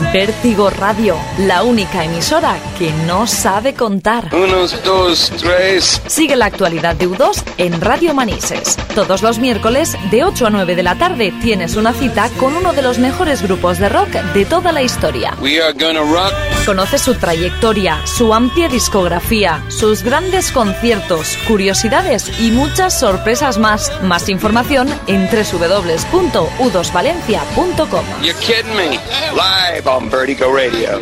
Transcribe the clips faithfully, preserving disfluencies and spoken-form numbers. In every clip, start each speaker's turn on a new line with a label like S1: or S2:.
S1: Vértigo Radio, la única emisora que no sabe contar.
S2: Unos, dos, tres.
S1: Sigue la actualidad de U dos en Radio Manises. Todos los miércoles, de ocho a nueve de la tarde, tienes una cita con uno de los mejores grupos de rock de toda la historia.
S2: We are gonna rock.
S1: Conoce su trayectoria, su amplia discografía, sus grandes conciertos, curiosidades y muchas sorpresas más. Más información en doble u doble u doble u punto u dos valencia punto com.
S2: You're kidding me. Live on Vertigo Radio.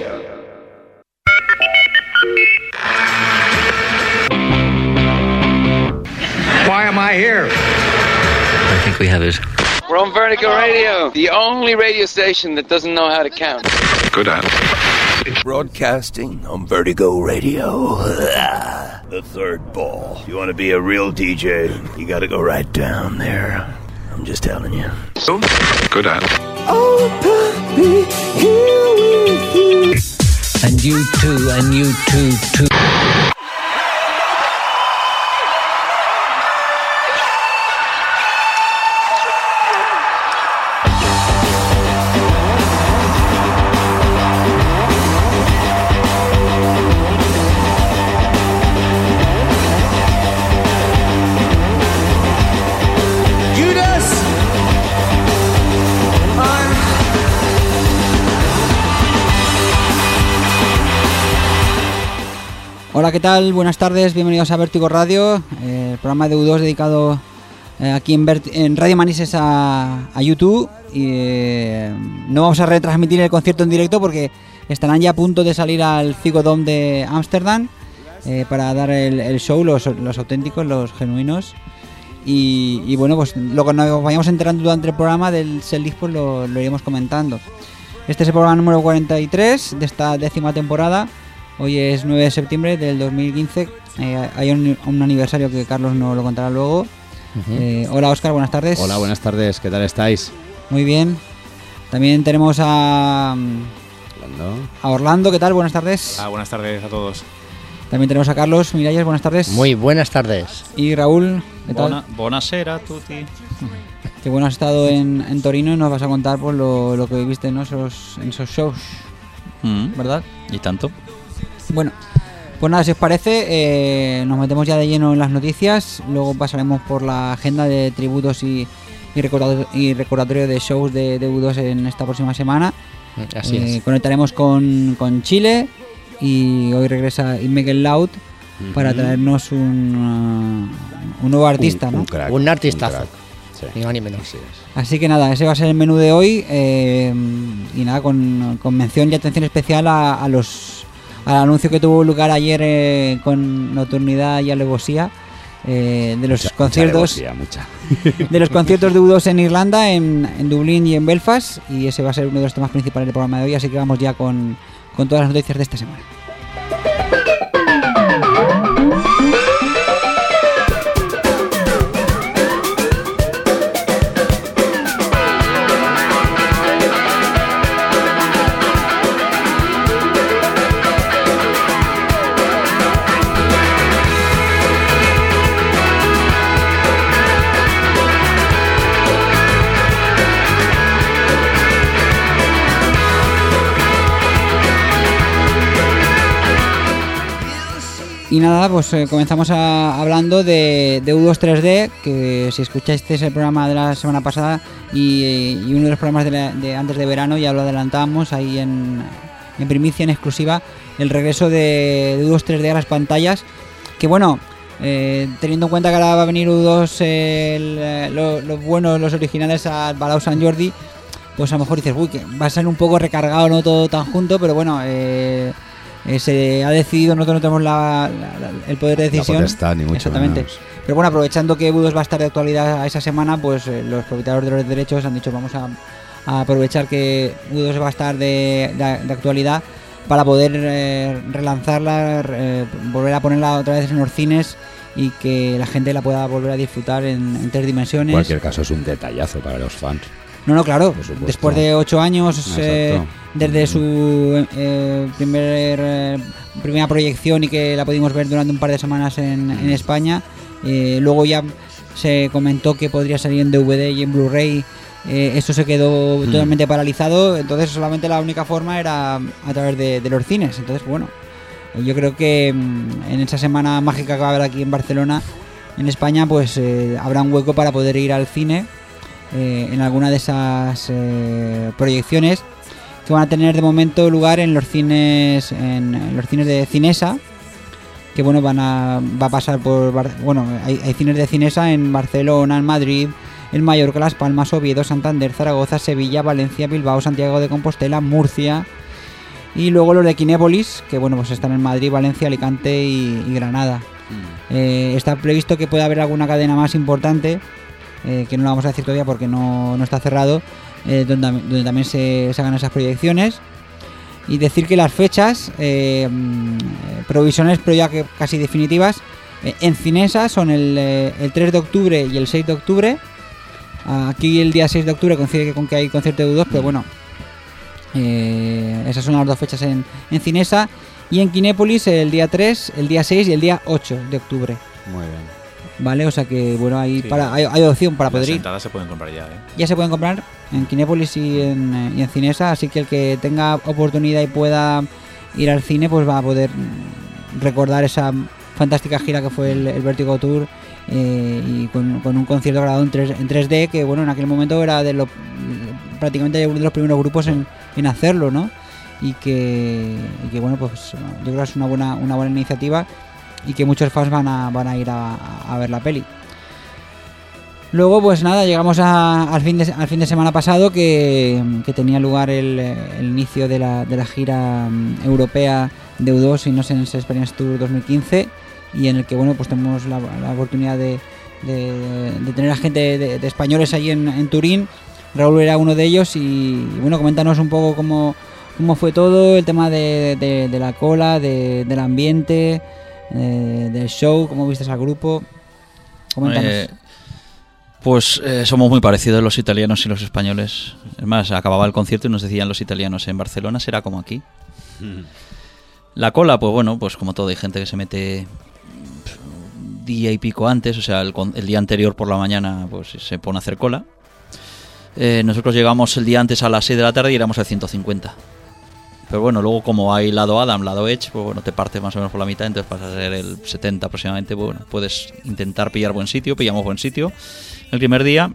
S3: Why am I here?
S4: I think we have it.
S2: We're on Vertigo Radio, the only radio station that doesn't know how to count.
S5: Good at
S6: Broadcasting on Vertigo Radio. The third ball. If you want to be a real D J, you got to go right down there. I'm just telling you.
S5: Good at
S6: Oh, puppy, here with you.
S4: And you too, and you too, too.
S7: Hola, ¿qué tal? Buenas tardes, bienvenidos a Vértigo Radio, eh, el programa de U dos dedicado eh, aquí en, Vert- en Radio Manises a, a YouTube. Y eh, no vamos a retransmitir el concierto en directo porque estarán ya a punto de salir al Psychodome de Ámsterdam eh, para dar el, el show, los, los auténticos, los genuinos. Y, y bueno, pues lo que nos vayamos enterando durante el programa del setlist, pues lo, lo iremos comentando. Este es el programa número cuarenta y tres de esta décima temporada. Hoy es nueve de septiembre del dos mil quince, eh, hay un, un aniversario que Carlos nos lo contará luego. Uh-huh. eh, Hola Óscar, buenas tardes.
S8: Hola, buenas tardes, ¿qué tal estáis?
S7: Muy bien. También tenemos a,
S8: Orlando.
S7: a Orlando, ¿qué tal? Buenas tardes.
S9: Ah, buenas tardes a todos.
S7: También tenemos a Carlos Miralles, buenas tardes.
S10: Muy buenas tardes.
S7: Y Raúl, ¿qué tal?
S9: Buona, buonasera tutti.
S7: Qué bueno has estado en, en Torino y nos vas a contar pues, lo, lo que viviste en esos, en esos shows,
S9: Mm.
S7: ¿verdad?
S9: ¿Y tanto?
S7: Bueno, pues nada, si os parece, eh, nos metemos ya de lleno en las noticias. Luego pasaremos por la agenda de tributos y, y, recordatorio, y recordatorio de shows de, de U dos en esta próxima semana.
S10: Así
S7: eh,
S10: es.
S7: Conectaremos con, con Chile y hoy regresa Miguel Laut uh-huh. para traernos un, uh, un nuevo artista,
S8: un,
S7: ¿no?
S8: Un, crack,
S10: un artistazo.
S8: Un sí.
S10: Ni más ni menos.
S8: Así,
S7: Así que nada, ese va a ser el menú de hoy eh, y nada, con, con mención y atención especial a, a los al anuncio que tuvo lugar ayer eh, con Nocturnidad y Alevosía eh, de los
S8: mucha,
S7: conciertos
S8: mucha mucha.
S7: de los conciertos de U dos en Irlanda, en, en Dublín y en Belfast, y ese va a ser uno de los temas principales del programa de hoy, así que vamos ya con, con todas las noticias de esta semana. Y nada, pues eh, comenzamos a, hablando de, de U dos tres D, que si escuchasteis el programa de la semana pasada y, y uno de los programas de, la, de antes de verano, ya lo adelantábamos ahí en, en primicia, en exclusiva, el regreso de, de U dos tres D a las pantallas, que bueno, eh, teniendo en cuenta que ahora va a venir U dos, eh, los lo buenos, los originales al Palau Sant Jordi, pues a lo mejor dices, uy, que va a ser un poco recargado, no todo tan junto, pero bueno, eh, Eh, se ha decidido, nosotros no tenemos la, la, la, el poder de decisión.
S8: La potestad, ni mucho
S7: exactamente.
S8: menos.
S7: Pero bueno, aprovechando que U dos va a estar de actualidad esa semana, pues eh, los propietarios de los derechos han dicho vamos a, a aprovechar que U dos va a estar de, de, de actualidad para poder eh, relanzarla, eh, volver a ponerla otra vez en los cines y que la gente la pueda volver a disfrutar en, en tres dimensiones.
S8: En cualquier caso es un detallazo para los fans.
S7: No, no, claro, después de ocho años eh, desde su eh, primer, eh, primera proyección y que la pudimos ver durante un par de semanas en, en España, eh, luego ya se comentó que podría salir en D V D y en Blu-ray eh, eso se quedó mm. totalmente paralizado, entonces solamente la única forma era a través de, de los cines. Entonces, bueno, yo creo que mm, en esa semana mágica que va a haber aquí en Barcelona, en España, pues eh, habrá un hueco para poder ir al cine eh, en alguna de esas eh, proyecciones que van a tener de momento lugar en los cines en, en los cines de Cinesa, que bueno, van a va a pasar por bueno, hay, hay cines de Cinesa en Barcelona, en Madrid, en Mallorca, Las Palmas, Oviedo, Santander, Zaragoza, Sevilla, Valencia, Bilbao, Santiago de Compostela, Murcia, y luego los de Kinépolis, que bueno, pues están en Madrid, Valencia, Alicante y, y Granada. Mm. Eh, está previsto que pueda haber alguna cadena más importante, eh, que no la vamos a decir todavía porque no, no está cerrado, eh, donde, donde también se, se hagan esas proyecciones. Y decir que las fechas eh, provisionales, pero ya que casi definitivas, eh, en Cinesa son el, eh, el tres de octubre y el seis de octubre. Aquí el día seis de octubre coincide con que hay concierto de U dos, pero bueno, eh, esas son las dos fechas en, en Cinesa. Y en Kinépolis el día tres, el día seis y el día ocho de octubre.
S8: Muy bien.
S7: Vale, o sea que bueno, hay,
S9: Sí.
S7: para, hay, hay opción para poder
S9: Las
S7: ir.
S9: entradas se pueden comprar ya, ¿eh?
S7: Ya se pueden comprar en Kinépolis y en, eh, y en Cinesa, así que el que tenga oportunidad y pueda ir al cine, pues va a poder recordar esa fantástica gira que fue el, el Vertigo Tour, eh, y con, con un concierto grabado en, tres, en tres D, que bueno, en aquel momento era de lo, prácticamente uno de los primeros grupos en, en hacerlo, ¿no? Y que, y que bueno, pues yo creo que es una buena una buena iniciativa y que muchos fans van a van a ir a, a ver la peli. Luego pues nada, llegamos a, al fin de al fin de semana pasado, que, que tenía lugar el, el inicio de la, de la gira um, europea de U dos Innocence Experience Tour dos mil quince, y en el que bueno, pues tenemos la, la oportunidad de, de, de tener a gente de, de españoles allí en, en Turín. Raúl era uno de ellos y, y bueno, coméntanos un poco cómo cómo fue todo el tema de, de, de la cola, de, del ambiente, eh, del show, cómo viste al grupo. Coméntanos.
S11: Eh, pues eh, somos muy parecidos los italianos y los españoles. Es más, acababa el concierto y nos decían los italianos: en Barcelona será como aquí. Mm. La cola, pues bueno, pues como todo, hay gente que se mete día y pico antes, o sea, el, el día anterior por la mañana pues se pone a hacer cola. Eh, nosotros llegamos el día antes a las seis de la tarde y éramos al ciento cincuenta. Pero bueno, luego como hay lado Adam, lado Edge, pues bueno, te partes más o menos por la mitad, entonces pasas a ser el setenta aproximadamente. Bueno, puedes intentar pillar buen sitio, pillamos buen sitio el primer día.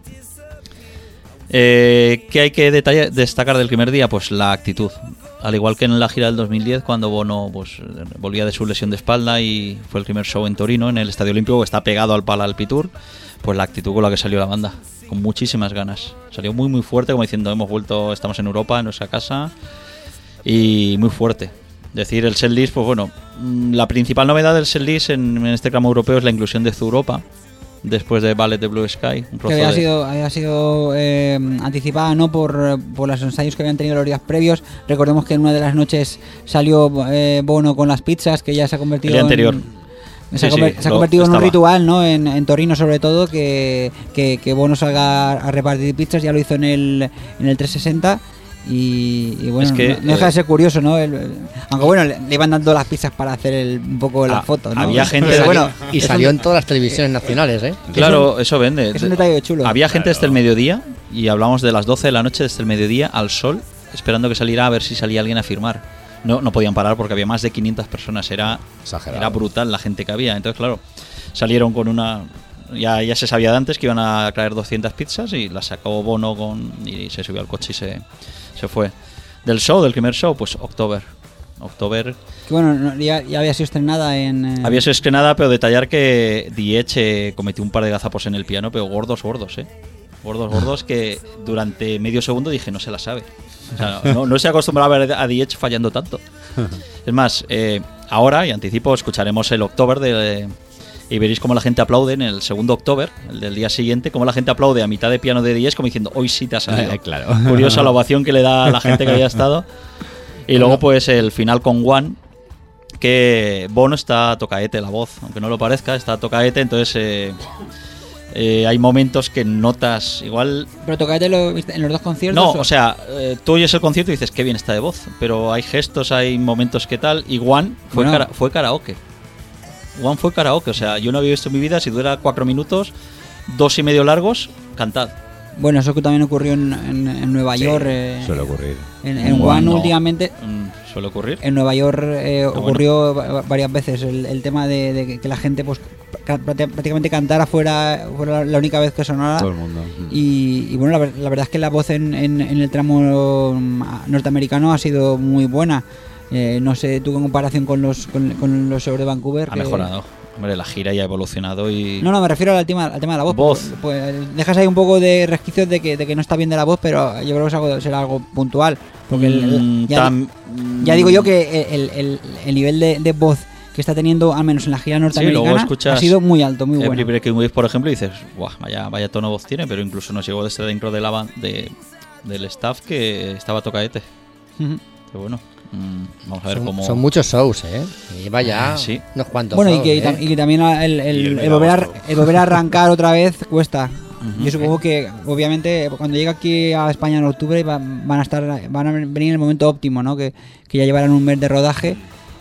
S11: Eh, ¿Qué hay que detallar, destacar del primer día? Pues la actitud. Al igual que en la gira del dos mil diez, cuando Bono pues volvía de su lesión de espalda y fue el primer show en Torino, en el Estadio Olímpico, que está pegado al Pala Alpitour, pues la actitud con la que salió la banda, con muchísimas ganas. Salió muy muy fuerte, como diciendo: hemos vuelto, estamos en Europa, en nuestra casa, y muy fuerte. Decir el setlist, pues bueno, la principal novedad del setlist en, en este tramo europeo es la inclusión de Zuropa, después de Ballet de Blue Sky. Un
S7: que había
S11: de...
S7: sido, había sido eh, anticipada, ¿no?, por, por los ensayos que habían tenido los días previos. Recordemos que en una de las noches salió eh, Bono con las pizzas, que ya se ha convertido
S11: el día anterior.
S7: en... Se,
S11: sí,
S7: ha, conver-
S11: sí,
S7: se ha convertido en
S11: estaba.
S7: un ritual, ¿no? En, en Torino, sobre todo, que, que, que Bono salga a repartir pizzas. Ya lo hizo en el, en el trescientos sesenta. Y, y bueno,
S11: es que,
S7: no, no deja
S11: eh,
S7: de ser curioso, ¿no? El, el, aunque bueno, le, le iban dando las pizzas para hacer el, un poco la
S11: ah,
S7: foto, ¿no?
S11: Había gente.
S7: Pero bueno,
S10: y salió un, en todas las televisiones nacionales, ¿eh?
S11: Claro, eso vende.
S7: Es un detalle chulo.
S11: Había gente
S8: Claro.
S11: desde el mediodía, y hablamos de las doce de la noche, desde el mediodía al sol, esperando que saliera a ver si salía alguien a firmar. No, no podían parar porque había más de quinientas personas. Era,
S8: Exagerado.
S11: era brutal la gente que había. Entonces, claro, salieron con una... Ya, ya se sabía de antes que iban a traer doscientas pizzas, y las sacó Bono con, y se subió al coche y se, se fue. Del show, del primer show, pues October. October.
S7: Que bueno, no, ya, ya había sido estrenada en... Eh...
S11: Había sido estrenada, pero detallar que The Edge eh, cometió un par de gazapos en el piano, pero gordos, gordos, ¿eh? Gordos, gordos, que durante medio segundo dije: no se la sabe. O sea, no, no se acostumbraba a ver a The Edge fallando tanto. Es más, eh, ahora, y anticipo, escucharemos el October de... de y veréis cómo la gente aplaude en el segundo October, el del día siguiente, cómo la gente aplaude a mitad de piano de diez, como diciendo: hoy sí te ha salido.
S8: Eh, claro.
S11: Curiosa la ovación que le da a la gente que había estado. Y luego pues el final con One, que Bono está a tocaete la voz, aunque no lo parezca, está a tocaete, entonces eh, eh, hay momentos que notas igual...
S7: ¿Pero tocaete lo viste en los dos conciertos?
S11: No,
S7: o,
S11: o sea, eh, tú oyes el concierto y dices: qué bien está de voz, pero hay gestos, hay momentos que tal, y One fue,
S7: Bueno.
S11: cara- fue karaoke. One fue karaoke, o sea, yo no había visto en mi vida, si dura cuatro minutos, dos y medio largos, cantad.
S7: Bueno, eso que también ocurrió en, en, en Nueva
S8: Sí,
S7: York. eh,
S8: suele ocurrir.
S7: En, en
S11: Bueno,
S7: One
S11: no.
S7: últimamente.
S11: Mm, ¿Suele ocurrir?
S7: En Nueva York eh,
S11: bueno.
S7: ocurrió va- varias veces el, el tema de, de que la gente pues ca- prácti- prácticamente cantara fuera, fuera la única vez que sonara.
S8: Todo el mundo.
S7: Y, y bueno, la, ver- la verdad es que la voz en, en- en el tramo mm, norteamericano ha sido muy buena. Eh, no sé, tú en comparación con los con, con los shows de Vancouver.
S11: Ha
S7: que-
S11: mejorado. Hombre, la gira ya ha evolucionado y...
S7: No, no, me refiero al tema, al tema de la voz.
S11: Voz.
S7: Pues, pues dejas ahí un poco de resquicios de que, de que no está bien de la voz, pero yo creo que es algo, será algo puntual. Porque el- el-
S11: Mm,
S7: ya,
S11: tam-
S7: ya digo yo que el, el- el nivel de, de voz que está teniendo, al menos en la gira
S11: Sí, luego
S7: norteamericana,
S11: escuchas
S7: ha sido muy alto, muy
S11: Every
S7: bueno.
S11: Breaking Wave, por ejemplo, y dices, Buah, vaya, vaya tono voz tiene, pero incluso nos llegó desde dentro de la ban- de, del staff que estaba tocaete.
S7: Ujú.
S11: Pero bueno, mm, vamos a ver
S10: Son,
S11: cómo...
S10: son muchos shows, ¿eh? Y vaya,
S11: Eh, sí.
S10: unos cuantos
S7: Bueno, y
S10: shows,
S7: que, y
S10: ¿eh?
S7: tam- y que también el, el-
S8: Y el
S7: el volver a,
S8: Megabosto.
S7: el volver a arrancar otra vez cuesta.
S11: Ujú.
S7: Yo supongo que, obviamente, cuando llegue aquí a España en octubre va- van a estar, van a venir en el momento óptimo, ¿no? Que, que ya llevarán un mes de rodaje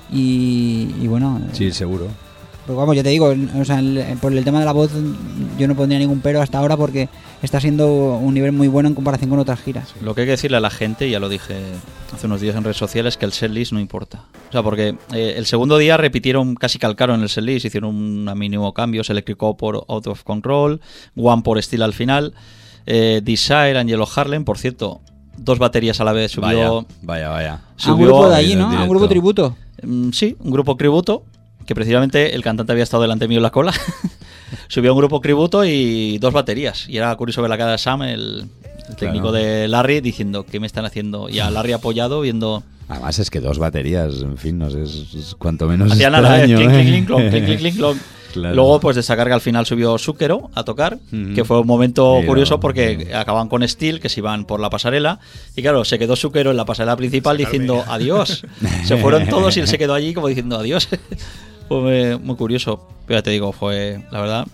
S7: y, y bueno.
S8: Sí, seguro.
S7: Pues vamos, yo te digo, o sea, el- por el tema de la voz yo no pondría ningún pero hasta ahora porque está siendo un nivel muy bueno en comparación con otras giras.
S11: Lo que hay que decirle a la gente, ya lo dije hace unos días en redes sociales, que el setlist no importa. O sea, porque eh, el segundo día repitieron, casi calcaron el setlist, hicieron un mínimo cambios, Electric por Out of Control, One por Steel al final, eh, Desire, Angelo Harlem, por cierto, dos baterías a la vez, subió...
S8: Vaya, vaya, vaya.
S7: A un
S11: subió-
S7: grupo de allí,
S8: en
S7: ¿no? A un
S8: directo.
S7: grupo tributo.
S11: Mm, sí, un grupo tributo, que precisamente el cantante había estado delante mío en la cola. Subió un grupo tributo y dos baterías. Y era curioso ver la cara de Sam, el, el técnico
S8: Claro.
S11: de Larry, diciendo, ¿qué me están haciendo? Y a Larry apoyado viendo...
S8: Además es que dos baterías, en fin, no sé, es, es cuanto menos
S11: Hacía nada, ¿eh?
S8: extraño,
S11: Clink,
S8: ¿eh?
S11: clink, clink, clon, clink, clink, clink, clon.
S8: Claro.
S11: Luego, pues de sacar que al final subió Zucchero a tocar,
S8: Ujú.
S11: que fue un momento
S8: Mira,
S11: curioso porque
S8: mira.
S11: acaban con Steel, que se iban por la pasarela, y claro, se quedó Zucchero en la pasarela principal diciendo adiós. Se fueron todos y él se quedó allí como diciendo adiós. Fue muy, muy curioso, pero ya te digo, fue, la verdad,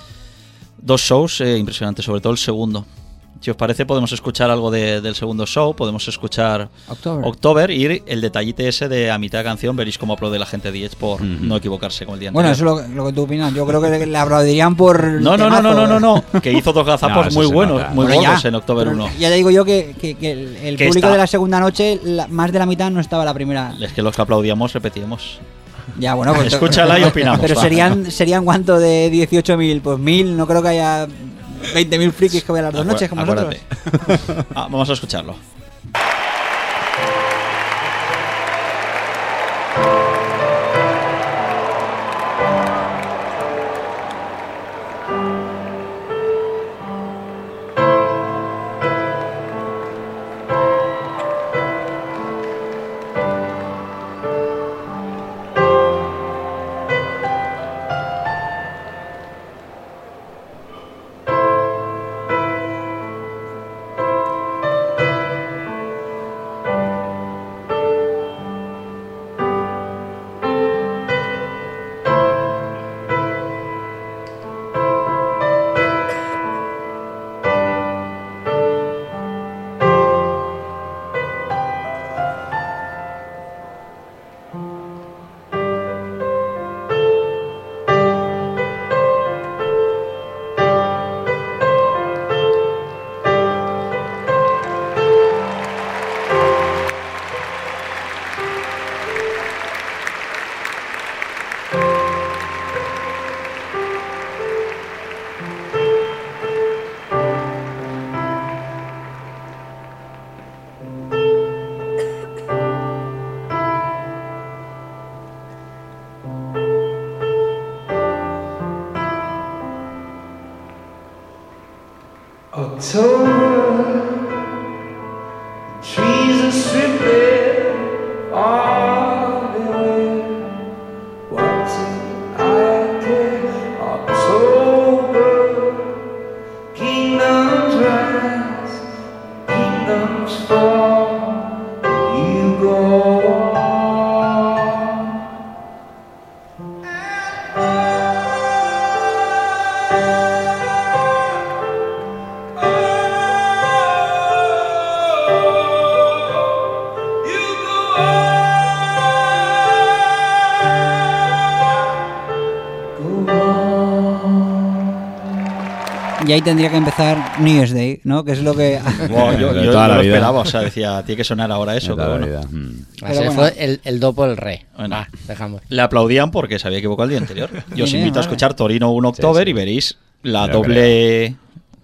S11: dos shows eh, impresionantes, sobre todo el segundo. Si os parece, podemos escuchar algo de- del segundo show, podemos escuchar
S7: October.
S11: October y el detallite ese de a mitad de canción, veréis cómo aplaude la gente de Edge por
S8: Ujú.
S11: no equivocarse con el día
S7: Bueno,
S11: anterior.
S7: eso es lo, lo que tú opinas. Yo creo que le aplaudirían por.
S11: No, no, no, no, no, no,
S7: temazo.
S11: no, que hizo dos
S8: No,
S11: gazapos
S8: eso
S11: muy
S8: se
S11: buenos,
S8: nota.
S11: muy
S7: Bueno,
S11: buenos
S7: ya,
S11: en October
S7: pero
S11: uno.
S7: Ya te digo yo que, que- que el, el
S11: Que
S7: público
S11: está-
S7: de la segunda noche, la- más de la mitad no estaba la primera.
S11: Es que los que aplaudíamos repetíamos.
S7: Ya, bueno, pues.
S11: Escúchala y opinamos,
S7: Pero
S11: va.
S7: serían, serían cuánto de dieciocho mil, pues mil, no creo que haya veinte mil frikis que vayan las dos
S11: Acuer-
S7: noches como nosotros.
S11: acuérdate. Ah, vamos a escucharlo.
S12: Thank
S7: y ahí tendría que empezar New Year's Day, ¿no? Que es lo que...
S11: Wow, yo
S8: De
S11: yo
S8: toda
S11: no
S8: la
S11: lo
S8: vida.
S11: esperaba, o sea, decía, tiene que sonar ahora eso.
S8: De toda
S11: Pero
S8: la
S11: bueno.
S8: vida. Mm.
S10: Así
S7: bueno.
S10: fue el, el do por el re.
S11: Bueno.
S10: Va, dejamos.
S11: Le aplaudían porque se había equivocado el día anterior. Yo os
S7: Bien,
S11: invito a
S7: vale.
S11: escuchar Torino uno October
S8: sí.
S11: y veréis la
S8: Creo,
S11: doble...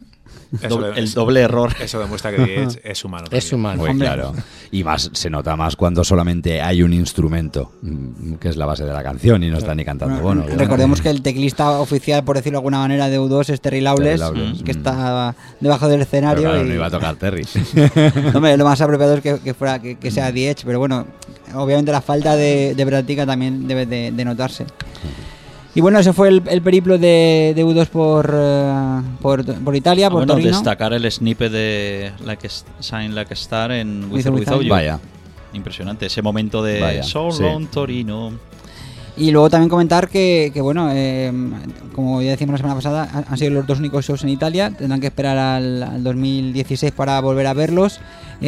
S12: Eso
S11: do-
S12: de-
S11: el doble error.
S12: Eso demuestra que es, es humano.
S10: Es
S12: también.
S10: humano.
S8: Muy
S7: Hombre.
S8: claro. Y más se nota más cuando solamente hay un instrumento, mm, que es la base de la canción, y no está ni cantando.
S7: Bueno,
S8: Bueno,
S7: recordemos que el teclista oficial, por decirlo de alguna manera, de U dos es Terry Lawless,
S8: Terry Lawless,
S7: que
S8: mm.
S7: está debajo del escenario.
S8: Pero claro,
S7: y...
S8: no iba a tocar Terry.
S7: Hombre, lo más apropiado es que, que fuera que, que sea The Edge, pero bueno, obviamente la falta de, de práctica también debe de, de notarse. Y bueno, ese fue el, el periplo de, de U dos por, eh, por, por Italia,
S11: Ah,
S7: por
S11: bueno,
S7: Torino.
S11: destacar el snippet de Like a, Sign Like a Star en With
S7: With
S11: or
S7: or
S11: Without
S7: Without
S11: You.
S8: Vaya.
S11: Impresionante, ese momento de
S8: Vaya,
S11: So
S8: sí.
S11: Long Torino.
S7: Y luego también comentar que, que bueno, eh, como ya decíamos la semana pasada, han- han sido los dos únicos shows en Italia. Tendrán que esperar al, al dos mil dieciséis para volver a verlos.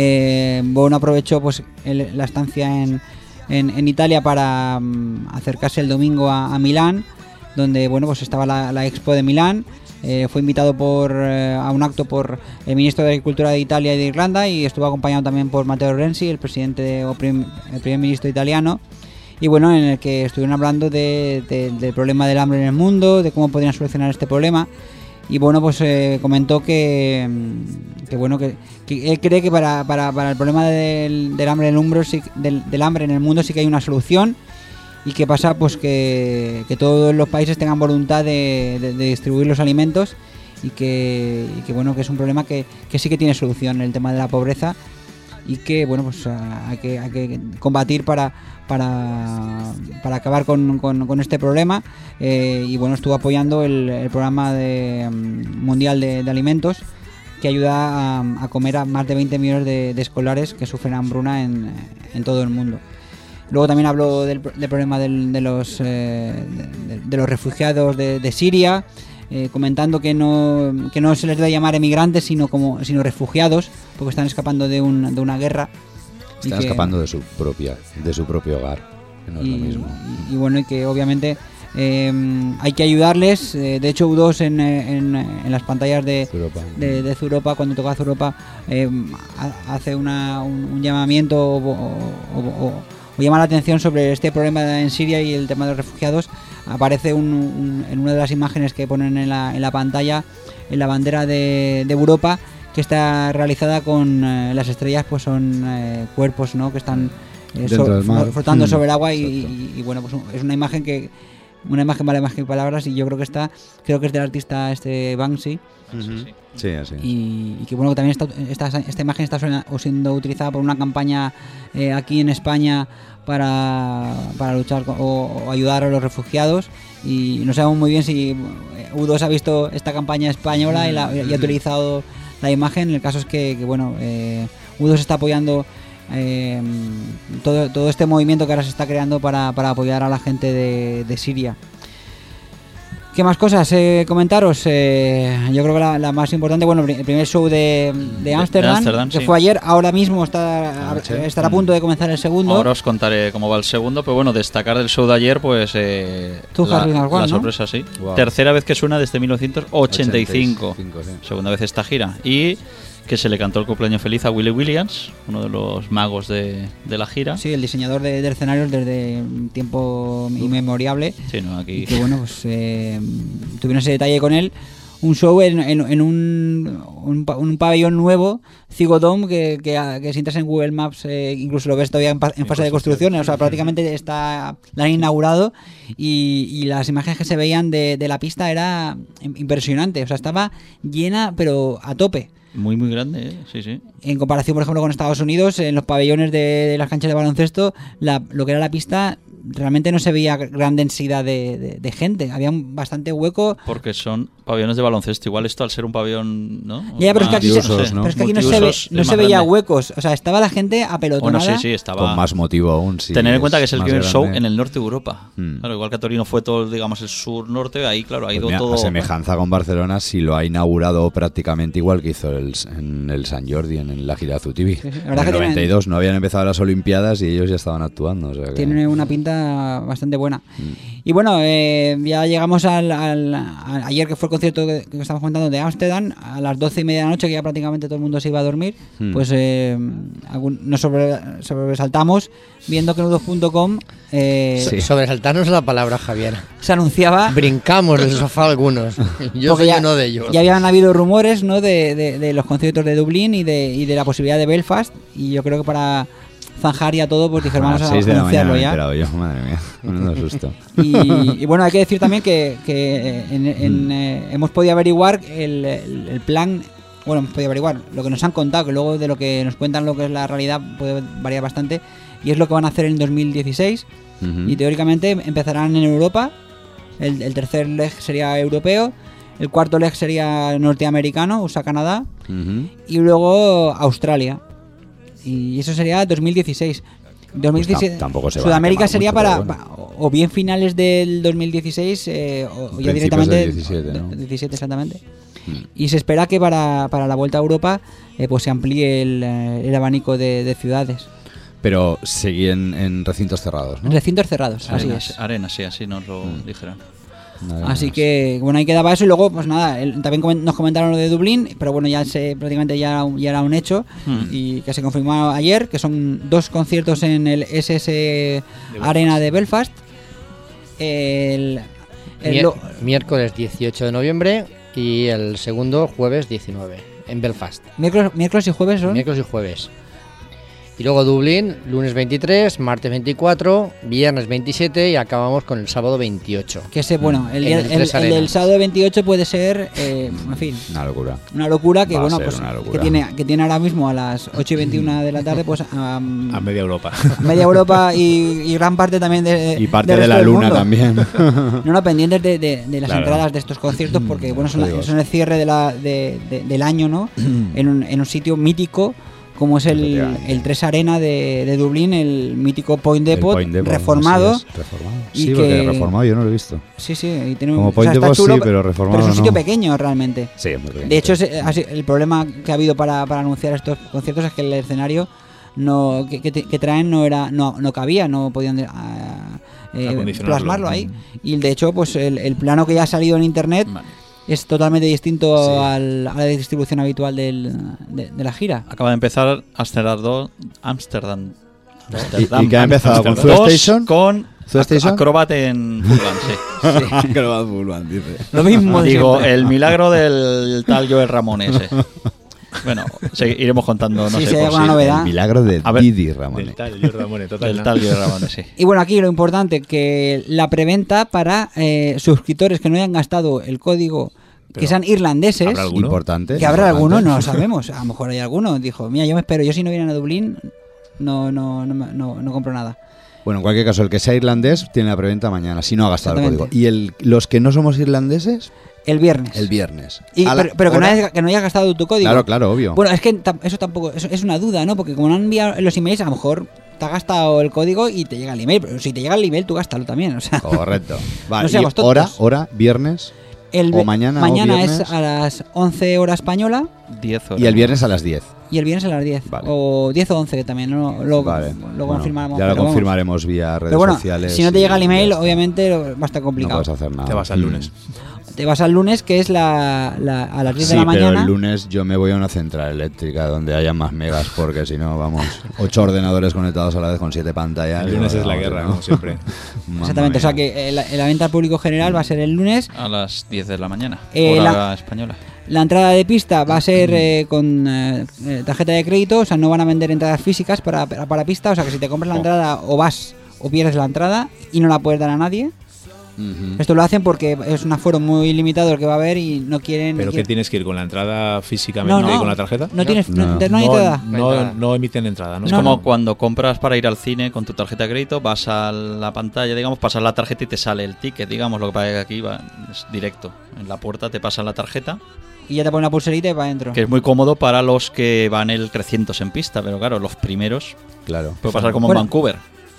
S7: Eh, Bono aprovechó pues el- la estancia en, en, en Italia para mm, acercarse el domingo a, a Milán, donde bueno pues estaba la, la Expo de Milán. Eh, fue invitado por eh, a un acto por el ministro de Agricultura de Italia y de Irlanda, y estuvo acompañado también por Matteo Renzi, el presidente o prim- el primer ministro italiano. Y bueno, en el que estuvieron hablando de, de- del problema del hambre en el mundo, de cómo podrían solucionar este problema. Y bueno, pues eh, comentó que, mm, que bueno que, que él cree que para, para, para el problema del, del hambre en el mundo sí, del, del hambre en el mundo sí que hay una solución, y que pasa pues que, que todos los países tengan voluntad de, de- de distribuir los alimentos, y que, y que bueno que es un problema que, que sí que tiene solución, el tema de la pobreza, y que bueno pues ah, hay que, hay que combatir para para, para acabar con, con- con este problema. Eh, y bueno, estuvo apoyando el, el programa de, mm, mundial de, de alimentos, que ayuda a, a comer a más de veinte millones de, de escolares que sufren hambruna en, en todo el mundo. Luego también habló del, del problema del- de, los, eh, de, de los refugiados de, de Siria, eh, comentando que no, que no se les debe llamar emigrantes, sino como sino refugiados, porque están escapando de, un, de una guerra. y
S8: Están
S7: que-
S8: escapando de su propia, de su propio hogar, que no es
S7: y,
S8: lo mismo.
S7: y- y bueno, y que obviamente eh, hay que ayudarles. Eh, de hecho, U dos en, eh, en, en las pantallas de,
S8: Europa.
S7: de, de Zuropa, cuando toca Zuropa, eh, ha- hace una, un, un llamamiento o, o- o- o- o llama la atención sobre este problema en Siria y el tema de los refugiados. Aparece un- un- en una de las imágenes que ponen en la, en la pantalla, en la bandera de, de Europa, que está realizada con eh, las estrellas, pues son eh, cuerpos, ¿no?, que están eh,
S8: Dentro
S7: so-
S8: del mar.
S7: flotando
S8: Mm,
S7: sobre el agua, y,
S8: exacto.
S7: y- y, bueno, pues es una imagen que una imagen vale más que palabras, y yo creo que está creo que es del artista este Banksy.
S8: Sí, así.
S7: Y, y que bueno, que también esta, esta, esta imagen está suena- o siendo utilizada por una campaña eh, aquí en España para, para luchar con- o, o ayudar a los refugiados, y no sabemos muy bien si U dos ha visto esta campaña española y, la- y ha utilizado la imagen. El caso es que, que, bueno, eh, U dos está apoyando eh, todo, todo este movimiento que ahora se está creando para, para apoyar a la gente de, de Siria. ¿Qué más cosas eh, comentaros? Eh, yo creo que la, la más importante, bueno, el primer show de, de Ámsterdam,
S11: Ámsterdam,
S7: que
S11: sí.
S7: fue ayer, ahora mismo está,
S8: Anoche.
S7: estará a punto de comenzar el segundo.
S11: Ahora os contaré cómo va el segundo, pero bueno, destacar del show de ayer, pues eh,
S7: Tú,
S11: la,
S7: Harry Narwan,
S11: la
S7: ¿no?
S11: sorpresa, sí.
S8: Wow.
S11: Tercera vez que suena desde mil novecientos ochenta y cinco.
S8: ochenta y cinco, sí.
S11: Segunda vez esta gira. Y que se le cantó el cumpleaños feliz a Willie Williams, uno de los magos de, de la gira.
S7: Sí, el diseñador de, de escenarios desde tiempo inmemoriable.
S11: Sí, no, aquí.
S7: Y que bueno, pues eh, tuvieron ese detalle con él. Un show en, en, en un, un, pa- un pabellón nuevo, Cigodome, que, que, que si entras en Google Maps eh, incluso lo ves todavía en, pa- en fase de construcción. O sea, prácticamente está la han inaugurado, y, y las imágenes que se veían de, de la pista era impresionante. O sea, estaba llena, pero a tope.
S11: Muy, muy grande, ¿eh? Sí, sí.
S7: En comparación, por ejemplo, con Estados Unidos, en los pabellones de, de las canchas de baloncesto, la, lo que era la pista, realmente no se veía gran densidad de, de- de gente. Había un- bastante hueco.
S11: Porque son pabellones de baloncesto. Igual esto al ser un pabellón, ¿no?
S7: Ya, pero es que aquí, se-
S8: multiusos, ¿no?
S7: pero es que aquí no se, ve,
S11: Multiusos,
S7: no
S11: el
S7: se
S11: más
S7: veía
S11: grande.
S7: huecos. O sea, estaba la gente apelotonada.
S11: Bueno, sí, sí, estaba.
S8: Con más motivo aún, sí.
S11: Tener en cuenta que es el
S8: más
S11: primer show
S8: grande.
S11: en el norte de Europa.
S8: Mm.
S11: Claro, igual que a Torino fue todo, digamos, el sur-norte, ahí, claro, ha
S8: Pues
S11: ido
S8: mira,
S11: todo.
S8: a semejanza con Barcelona, sí lo ha inaugurado prácticamente igual que hizo el, en el San Jordi, en la gira Zutibi.
S7: sí, la
S8: En
S7: verdad
S8: el
S7: que
S8: noventa y dos no habían empezado las Olimpiadas y ellos ya estaban actuando. O sea que-
S7: Tiene una pinta pinta bastante buena. Mm. Y bueno, eh, ya llegamos al, al, a, ayer que fue el concierto que, que estamos comentando de Ámsterdam, a las doce y media de la noche, que ya prácticamente todo el mundo se iba a dormir, mm. pues eh, algún, nos sobre, sobresaltamos viendo que nudos punto com eh,
S10: sí. Sobresaltarnos la palabra, Javier.
S7: Se anunciaba...
S10: Brincamos del sofá algunos. Yo soy
S7: ya,
S10: uno de ellos.
S7: Ya habían habido rumores, ¿no?, de, de, de los conciertos de Dublín y de, y de la posibilidad de Belfast, y yo creo que para zanjar ya todo, pues dijeron, vamos a, a anunciarlo ya.
S8: Yo, madre mía, menudo susto.
S7: Y, y bueno, hay que decir también que, que en, en, mm. eh, hemos podido averiguar el, el, el plan, bueno, hemos podido averiguar lo que nos han contado, que luego de lo que nos cuentan lo que es la realidad puede variar bastante, y es lo que van a hacer en dos mil dieciséis, uh-huh. y teóricamente empezarán en Europa, el, el tercer leg sería europeo, el cuarto leg sería norteamericano, U S A, Canadá, uh-huh. y luego Australia. Y eso sería dos mil dieciséis. dos mil dieciséis
S8: pues tampoco se
S7: Sudamérica sería
S8: mucho,
S7: para,
S8: bueno.
S7: para o bien finales del dos mil dieciséis eh, o ya directamente
S8: del diecisiete, ¿no?
S7: diecisiete exactamente. Hmm. Y se espera que para, para la vuelta a Europa eh, pues se amplíe el, el abanico de, de ciudades.
S8: Pero seguían en recintos cerrados, ¿no?
S7: En recintos cerrados, así
S11: arenas,
S7: es.
S11: Arenas, sí, así nos lo
S8: hmm.
S11: dijeron.
S7: Nada Así más. Que bueno, ahí quedaba eso y luego pues nada, el, también coment- nos comentaron lo de Dublín, pero bueno, ya se prácticamente ya era un, ya era un hecho hmm. y que se confirmó ayer, que son dos conciertos en el S S de Arena de Belfast. El, el
S10: Mier-
S7: lo-
S10: miércoles dieciocho de noviembre y el segundo jueves diecinueve en Belfast.
S7: Miércoles, miércoles y jueves son.
S10: Miércoles y jueves. Y luego Dublín, lunes veintitrés, martes veinticuatro, viernes veintisiete y acabamos con el sábado veintiocho.
S7: Que ese, bueno, el, el, el, el, el del sábado veintiocho puede ser, eh, en fin,
S8: una locura.
S7: Una locura que,
S8: Va
S7: bueno, pues
S8: locura.
S7: que tiene que tiene ahora mismo a las ocho y veintiuno de la tarde, pues um,
S12: a media Europa.
S7: A media Europa y, y gran parte también de.
S8: Y parte
S7: de,
S8: de la luna también.
S7: No, no, pendientes de, de, de las
S8: claro.
S7: entradas de estos conciertos, porque, bueno, son, la, son el cierre de la, de, de, del año, ¿no? en, un, en un sitio mítico, como es el, el tres Arena de, de Dublín, el mítico Point Depot,
S8: Point Depot
S7: reformado.
S8: Sí, reformado.
S7: Y
S8: sí
S7: que,
S8: porque reformado yo no lo he visto.
S7: Sí, sí. Y tiene
S8: como
S7: un,
S8: Point
S7: o sea,
S8: Depot
S7: chulo,
S8: sí, pero reformado
S7: Pero es un sitio
S8: no.
S7: pequeño realmente.
S8: Sí, muy pequeño.
S7: De hecho, es, es, el problema que ha habido para, para anunciar estos conciertos es que el escenario no que, que, que traen no era no, no cabía, no podían uh, eh, plasmarlo ahí. Mm. Y de hecho, pues el, el plano que ya ha salido en internet... Vale. Es totalmente distinto sí. al, a la distribución habitual del, de, de la gira.
S11: Acaba de empezar Amsterdam dos, Amsterdam.
S8: ¿Y, y que ha empezado con Zoo Station?
S11: Con
S8: Station?
S11: Acrobat en Fulvan, sí.
S8: sí. Acrobat Fulvan, dice.
S11: Lo mismo digo, siempre. El milagro del tal Joel Ramón ese. Bueno, sí, iremos contando, no
S7: sí,
S11: sé
S7: si hay
S11: por
S7: alguna
S11: sí.
S7: novedad.
S8: El milagro de Didi Ramón.
S12: Del tal Joel Ramón, total.
S11: Del tal Joel Ramón, sí.
S7: Y bueno, aquí lo importante, que la preventa para eh, suscriptores que no hayan gastado el código, que sean irlandeses,
S8: ¿habrá alguno? Importante,
S7: que habrá
S8: importante.
S7: alguno, no lo sabemos, a lo mejor hay alguno, dijo, mira, yo me espero, yo si no vienen a Dublín no no no, no, no compro nada.
S8: Bueno, en cualquier caso, el que sea irlandés tiene la preventa mañana, si no ha gastado el código. ¿Y el, los que no somos irlandeses?
S7: El viernes.
S8: El viernes.
S7: Y, pero pero que, no hayas, que no hayas gastado tu código.
S8: Claro, claro, obvio.
S7: Bueno, es que tam- eso tampoco, eso es una duda, ¿no? Porque como no han enviado los emails, a lo mejor te ha gastado el código y te llega el email, pero si te llega el email, tú gástalo también, o sea.
S8: Correcto. Vale,
S7: no seamos
S8: y hora,
S7: tontos.
S8: hora, viernes...
S7: El,
S8: o mañana
S7: mañana
S8: o viernes.
S7: es a las once hora española.
S11: diez horas.
S8: Y el viernes a las diez.
S7: Y el viernes a las diez.
S8: Vale.
S7: O diez o once también. ¿no? Lo,
S8: vale.
S7: lo
S8: bueno,
S7: confirmaremos.
S8: Ya lo
S7: pero
S8: confirmaremos
S7: vamos.
S8: vía redes
S7: pero bueno,
S8: sociales.
S7: si no te llega el email,
S8: ya
S7: obviamente va a estar complicado.
S8: No puedes hacer nada.
S12: Te vas al lunes.
S7: Te vas al lunes, que es la, la a las diez
S8: sí,
S7: de la mañana.
S8: pero el lunes yo me voy a una central eléctrica donde haya más megas, porque si no, vamos, ocho ordenadores conectados a la vez con siete pantallas.
S12: El lunes
S8: y,
S12: es la
S8: vamos,
S12: guerra,
S8: ¿no?
S12: como siempre.
S7: Exactamente, o sea que la, la venta al público general va a ser el lunes.
S11: A las diez de la mañana,
S7: Eh,
S11: hora
S7: la-
S11: española.
S7: La entrada de pista va a ser eh, con eh, eh, tarjeta de crédito, o sea, no van a vender entradas físicas para, para, para pista, o sea que si te compras la
S11: Oh.
S7: entrada o vas o pierdes la entrada y no la puedes dar a nadie.
S8: Ujú.
S7: Esto lo hacen porque es un aforo muy limitado el que va a haber y no quieren...
S12: ¿Pero qué
S7: quieren-
S12: tienes que ir con la entrada físicamente
S7: No, no.
S12: y con la tarjeta?
S7: No, tienes, no,
S8: No.
S7: no, no hay entrada.
S12: No, no emiten entrada, ¿no?
S11: Es
S7: No,
S11: como
S7: no.
S11: cuando compras para ir al cine con tu tarjeta de crédito, vas a la pantalla, digamos, pasas la tarjeta y te sale el ticket, digamos, lo que pasa es que aquí va, es directo. En la puerta te pasan la tarjeta,
S7: Y ya te ponen la pulserita y para adentro.
S11: que es muy cómodo para los que van el trescientos en pista, pero claro, los primeros
S8: Claro.
S11: puede pasar como
S7: Bueno,
S11: en Vancouver.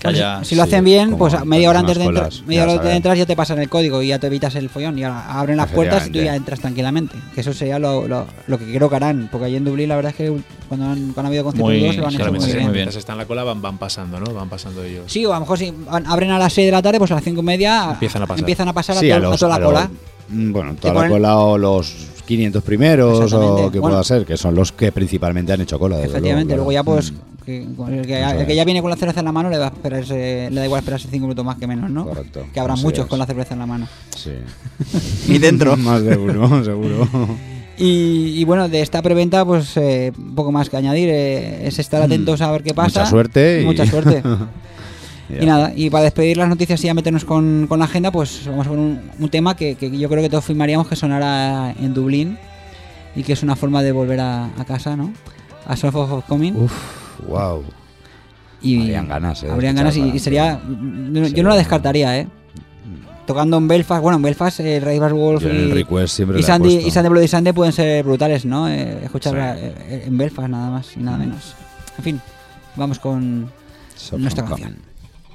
S11: que haya...
S7: Si lo hacen bien, pues
S8: como
S7: media hora
S8: unas
S7: antes de entrar,
S8: colas,
S7: media
S8: ya
S7: hora antes de
S8: sabes.
S7: entrar ya te pasan el código y ya te evitas el follón y ahora abren las puertas y tú ya entras tranquilamente. Que eso sería lo, lo, lo que creo que harán, porque allí en Dublín la verdad es que cuando han, cuando han habido conciertos
S11: Muy-
S7: nuevos se lo han hecho
S12: Claramente,
S7: muy bien.
S12: mientras están en la cola van, van pasando, ¿no? Van pasando ellos.
S7: Sí, o a lo mejor si van- abren a las seis de la tarde, pues a las cinco y media
S12: Empiezan a pasar.
S7: empiezan a, pasar a,
S8: Sí,
S7: to-
S8: a
S7: a
S8: los-
S7: toda
S8: a
S7: la
S8: los-
S7: cola.
S8: mm, Bueno, toda
S7: Te
S8: la
S7: ponen-
S8: cola o los quinientos primeros
S7: Exactamente.
S8: o que
S7: Bueno,
S8: pueda ser, que son los que principalmente han hecho cola. desde
S7: Efectivamente,
S8: luego,
S7: luego
S8: claro.
S7: ya pues
S8: Mm,
S7: que, con el, que,
S8: Eso
S7: el que
S8: es.
S7: ya viene con la cerveza en la mano le va a esperarse, le da igual esperarse cinco minutos más que menos, ¿no?
S8: Correcto.
S7: Que habrá
S8: Así
S7: muchos
S8: es.
S7: con la cerveza en la mano.
S8: Sí.
S7: Y dentro.
S8: Más de uno, seguro.
S7: Y, y bueno, de esta preventa, pues eh, un poco más que añadir. eh, es estar atentos a ver qué pasa.
S8: Mucha suerte y-
S7: Mucha suerte.
S8: Ya.
S7: Y nada, y para despedir las noticias y ya meternos con, con la agenda, pues vamos con un, un tema que, que yo creo que todos firmaríamos que sonara en Dublín y que es una forma de volver a, a casa, ¿no? A Sort of Coming.
S8: Uf, wow.
S7: Y
S8: Habrían ganas, ¿eh? de
S7: habrían ganas y,
S8: escucharla.
S7: y sería. Yo, yo no la descartaría, ¿eh? Tocando en Belfast, bueno, en Belfast, eh, Ray Bass Wolf
S8: Yo en el
S7: y,
S8: request siempre
S7: y
S8: la he
S7: Sandy,
S8: puesto.
S7: y Sandy Bloody Sunday pueden ser brutales, ¿no? Eh, escucharla
S8: Sí.
S7: eh, en Belfast nada más y nada menos. En fin, vamos con
S8: Sort of
S7: nuestra
S8: Coming.
S7: canción.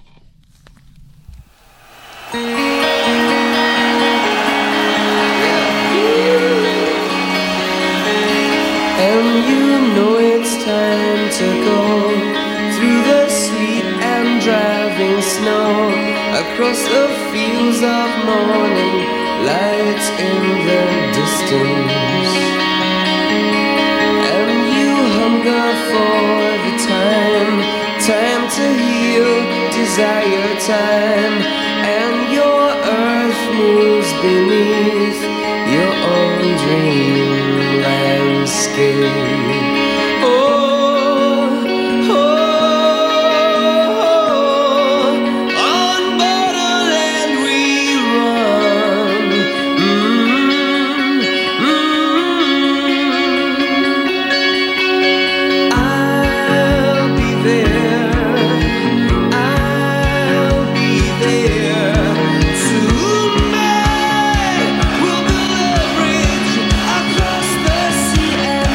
S13: And you know it's time to go through the sleet and driving snow, across the fields of morning, lights in the distance. And you hunger for the time, time to heal, desire time, and your earth moves beneath your own dream landscape. Oh, oh, oh, on borderland we run. Mm, mm. I'll be there. I'll be there tonight. We'll build a bridge across the sea and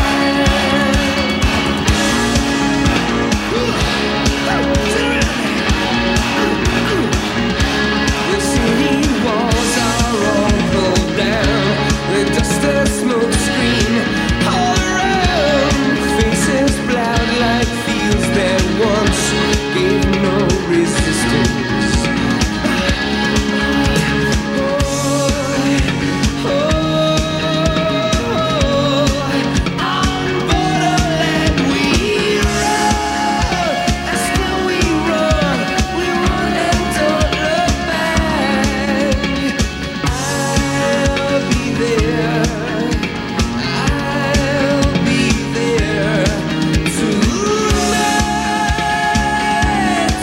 S13: the city walls are all pulled down. The dust and smoke screen all around. Faces blurred like fields that once gave no resistance. Oh, oh, on borderland we run, and still we run, we run and don't look back. I'll be there, I'll be there tonight,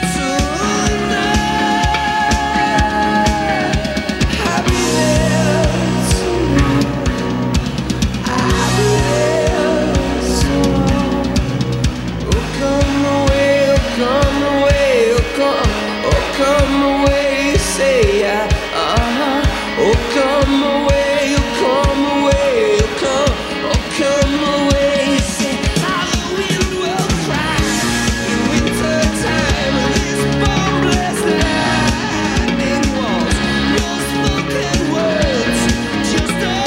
S13: tonight. I'll be there tonight. I'll be there tonight. Oh, come away, oh, come away, oh, come, oh, come away, say yeah, uh-huh. Oh, come away, oh, come away, oh, come, oh, come away, say how the wind will cry in winter time. These bombless lightning walls, no spoken words, just a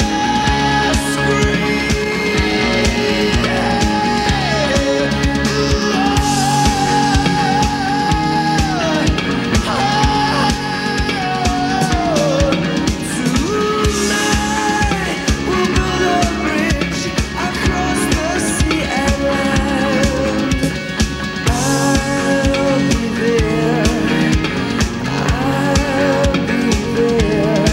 S13: Tonight we'll build a bridge across the sea and land. I'll be there, I'll be there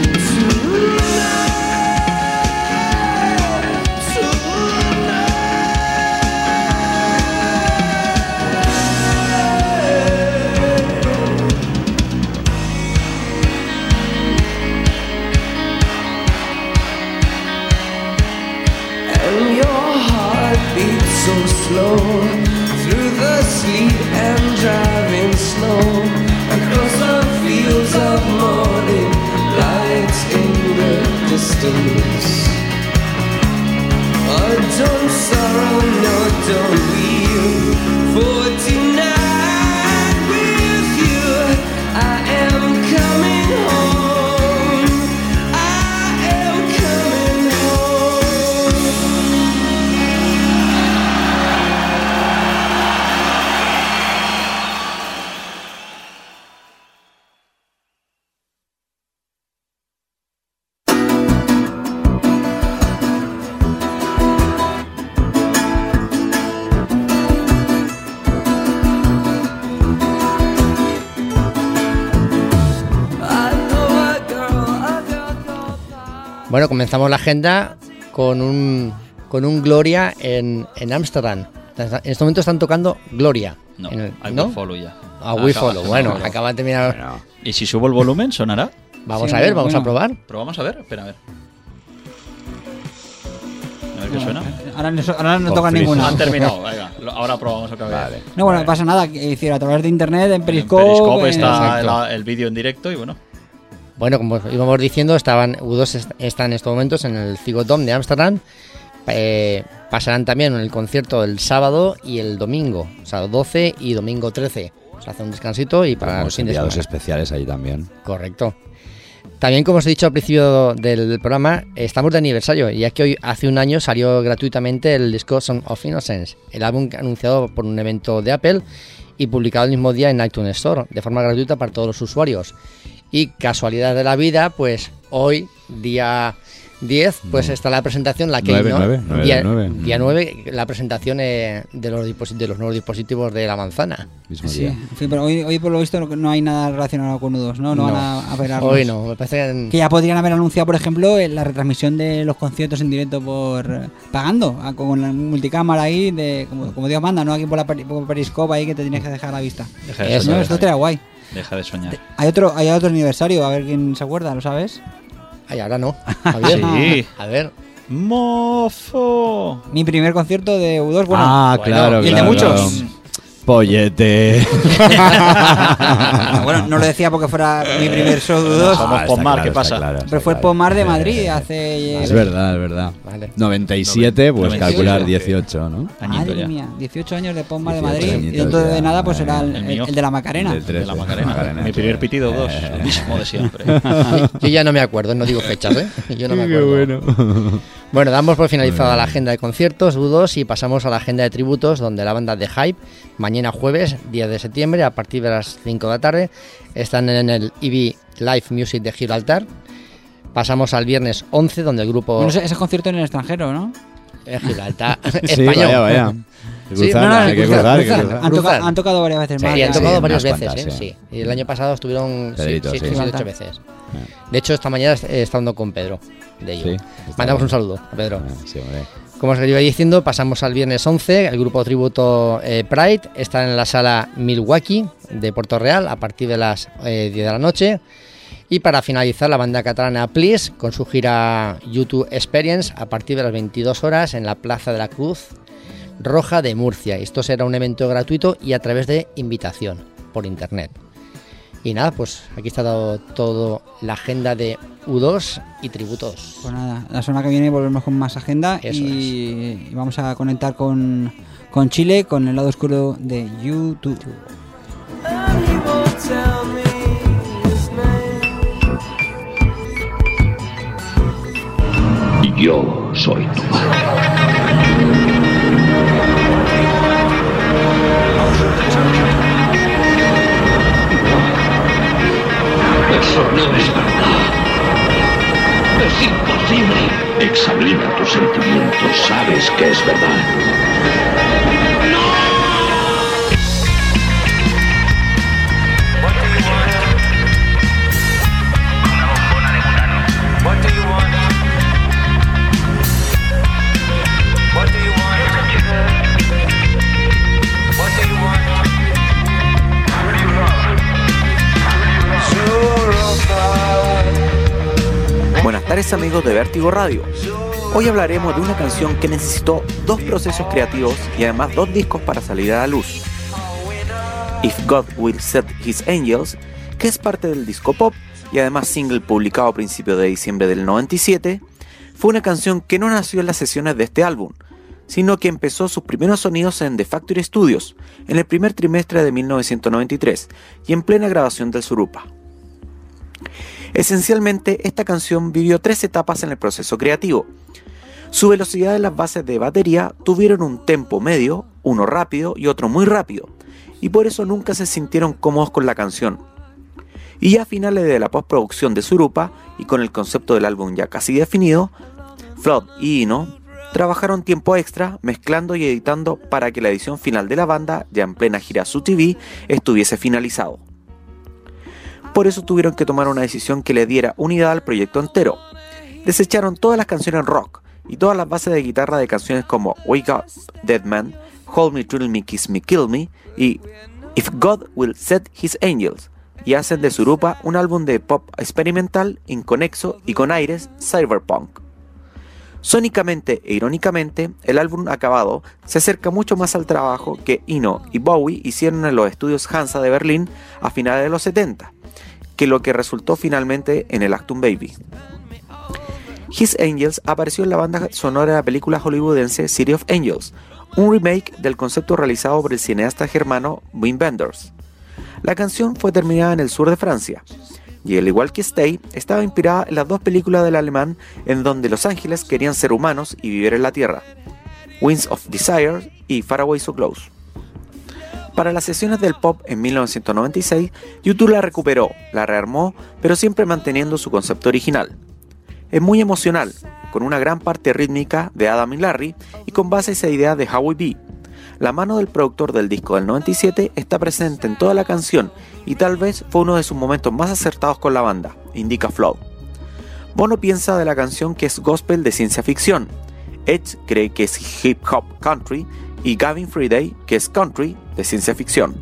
S13: tonight, and your heart beats so slow through the sleet and driving snow, across the fields of morning, lights in the distance. Oh, don't sorrow, no, don't weep, for tonight
S10: Bueno, comenzamos la agenda con un con un Gloria en en Ámsterdam. En este momento están tocando Gloria.
S11: No,
S10: en el,
S11: I
S10: ¿no?
S11: Will Follow ya.
S10: A We
S11: Acaba-
S10: Follow. Bueno,
S11: no,
S10: acaba de terminar.
S11: Bueno. ¿Y si subo el volumen, sonará?
S10: Vamos
S7: Sí,
S10: a ver, vamos
S7: bueno.
S10: a probar.
S11: Pero vamos a ver, espera, a ver. A ver qué suena.
S7: Ahora no, ahora no
S8: Con
S7: tocan
S8: frizz.
S7: ninguna.
S11: Han terminado, venga. lo- Ahora probamos otra vez.
S8: Vale.
S7: No, bueno,
S11: Vale.
S7: no pasa nada. Es decir, a través de internet, en
S11: En
S7: Periscope.
S11: Periscope
S7: en-
S11: está
S10: Exacto.
S11: el, el vídeo en directo y bueno.
S10: Bueno, como íbamos diciendo, estaban U dos est- está en estos momentos en el Ziggo-Dome de Ámsterdam. Eh, pasarán también el concierto el sábado y el domingo, o sea, doce y domingo trece. Se hace un descansito y para
S8: Tenemos
S10: los fines de
S8: enviados
S10: semana.
S8: especiales ahí también.
S10: Correcto. También, como os he dicho al principio del programa, estamos de aniversario, ya que hoy hace un año salió gratuitamente el disco Song of Innocence, el álbum anunciado por un evento de Apple y publicado el mismo día en iTunes Store, de forma gratuita para todos los usuarios. Y casualidad de la vida, pues hoy, día diez, pues está la presentación, la que
S8: Nueve, nueve, nueve
S10: día,
S8: del nueve.
S10: día nueve, la presentación eh, de, los disposi- de los nuevos dispositivos de la manzana.
S8: Mismo
S7: Sí,
S8: día.
S7: en fin, pero hoy, hoy por lo visto no- no hay nada relacionado con nudos, ¿no? No, van a, a operarlos.
S10: Hoy no, me parece
S7: Que ya podrían haber anunciado, por ejemplo, en la retransmisión de los conciertos en directo por eh, pagando, a- con la multicámara ahí, de como, como Dios manda, ¿no? Aquí por la peri- por Periscope ahí que te tienes que dejar a la vista.
S11: Deja de
S10: Eso,
S11: soñar,
S7: No, esto
S11: Javi.
S7: estaría guay.
S11: Deja de soñar.
S7: Hay otro, hay otro aniversario, a ver quién se acuerda, ¿lo sabes?
S10: Ay, ahora no. A ver,
S11: Sí.
S10: a ver.
S11: ¡Mofo!
S7: Mi primer concierto de U dos, bueno,
S8: ah,
S10: bueno,
S8: claro,
S7: y el de
S8: claro.
S7: muchos.
S8: Pollete.
S7: bueno, no lo decía porque fuera mi primer show de U dos,
S11: Somos
S8: Ah,
S11: Pomar,
S8: está
S11: ¿qué
S8: claro,
S11: pasa?
S8: está claro, está
S7: pero fue el
S8: claro.
S7: Pomar de Madrid hace...
S8: Es verdad, es verdad.
S10: Vale.
S8: noventa y siete, pues
S11: noventa y siete.
S8: calcular dieciocho, ¿no?
S11: Añito
S7: Madre
S11: ya.
S7: mía, dieciocho años de Pomar de
S8: dieciocho
S7: Madrid y
S8: añitos
S7: dentro de
S8: ya,
S7: nada pues
S8: madre
S7: era
S8: mía.
S7: el,
S11: El mío.
S7: el de la Macarena.
S8: De trece,
S11: De la Macarena.
S8: Macarena,
S11: Mi primer
S8: sí.
S11: pitido dos,
S8: Eh.
S11: el mismo de siempre.
S10: Yo ya no me acuerdo, no digo fechas, ¿eh? Yo no me
S8: Qué
S10: acuerdo.
S8: bueno.
S10: Bueno, damos por finalizada
S8: Muy
S10: la
S8: bien.
S10: agenda de conciertos U dos y pasamos a la agenda de tributos, donde la banda de Hype, mañana jueves, diez de septiembre, a partir de las cinco de la tarde, están en el E B Live Music de Gibraltar. Pasamos al viernes once, donde el grupo
S7: Bueno, ese, ese concierto en el extranjero, ¿no?
S10: eh, Gibraltar
S8: Sí,
S10: español.
S8: vaya, vaya. Hay que
S10: Sí,
S8: cruzar,
S10: no, no,
S8: hay que
S10: cruzar,
S8: cruzar, hay que
S10: cruzar.
S8: cruzar.
S7: Han, toca-
S10: Cruzan.
S7: han tocado varias veces
S10: Sí,
S7: más.
S10: han
S7: ya.
S10: tocado
S8: sí,
S10: varias
S8: unas
S10: veces,
S8: cuantas,
S10: ¿eh?
S8: sí.
S10: Sí. Y el año pasado estuvieron sí,
S8: Pedrito,
S10: sí,
S8: sí,
S10: sí,
S7: sí.
S10: ocho veces. De hecho, esta mañana he estado hablando con Pedro de ello.
S8: Sí,
S10: Mandamos
S8: está
S10: un saludo a Pedro.
S8: Ah, sí, hombre.
S10: Como os iba diciendo, pasamos al viernes once. El grupo tributo eh, Pride está en la sala Milwaukee de Puerto Real a partir de las eh, diez de la noche. Y para finalizar, la banda catalana Please con su gira YouTube Experience a partir de las veintidós horas en la Plaza de la Cruz Roja de Murcia. Esto será un evento gratuito y a través de invitación por internet. Y nada, pues aquí está todo, todo la agenda de U dos y tributos.
S7: Pues nada, la semana que viene volvemos con más agenda
S10: Eso
S7: y, y vamos a conectar con, con Chile, con el lado oscuro de YouTube.
S14: Yo soy tu madre. Eso no es verdad. Es imposible. Examina tus sentimientos. Sabes que es verdad.
S15: Buenas tardes amigos de Vértigo Radio. Hoy hablaremos de una canción que necesitó dos procesos creativos y además dos discos para salir a la luz. If God Will Set His Angels, que es parte del disco pop y además single publicado a principios de diciembre del noventa y siete, fue una canción que no nació en las sesiones de este álbum, sino que empezó sus primeros sonidos en The Factory Studios en el primer trimestre de mil novecientos noventa y tres y en plena grabación del Surupa. Esencialmente, esta canción vivió tres etapas en el proceso creativo. Su velocidad en las bases de batería tuvieron un tempo medio, uno rápido y otro muy rápido, y por eso nunca se sintieron cómodos con la canción. Y ya a finales de la postproducción de Surupa, y con el concepto del álbum ya casi definido, Flood y Ino trabajaron tiempo extra mezclando y editando para que la edición final de la banda, ya en plena gira Su T V, estuviese finalizado. Por eso tuvieron que tomar una decisión que le diera unidad al proyecto entero, desecharon todas las canciones rock y todas las bases de guitarra de canciones como Wake Up Dead Man, Hold Me, Thrill Me, Kiss Me, Kill Me y If God Will Set His Angels, y hacen de Surupa un álbum de pop experimental, inconexo y con aires cyberpunk. Sónicamente e irónicamente, el álbum acabado se acerca mucho más al trabajo que Eno y Bowie hicieron en los estudios Hansa de Berlín a finales de los setenta, que lo que resultó finalmente en el Achtung Baby. His Angels apareció en la banda sonora de la película hollywoodense City of Angels, un remake del concepto realizado por el cineasta germano Wim Wenders. La canción fue terminada en el sur de Francia, y al igual que Stay, estaba inspirada en las dos películas del alemán en donde los ángeles querían ser humanos y vivir en la tierra, Winds of Desire y Far Away So Close. Para las sesiones del pop en mil novecientos noventa y seis, U dos la recuperó, la rearmó, pero siempre manteniendo su concepto original. Es muy emocional, con una gran parte rítmica de Adam y Larry y con bases e ideas de Howie B. La mano del productor del disco del noventa y siete está presente en toda la canción y tal vez fue uno de sus momentos más acertados con la banda, indica Flow. Bono piensa de la canción que es gospel de ciencia ficción, Edge cree que es hip hop country y Gavin Friday que es country de ciencia ficción.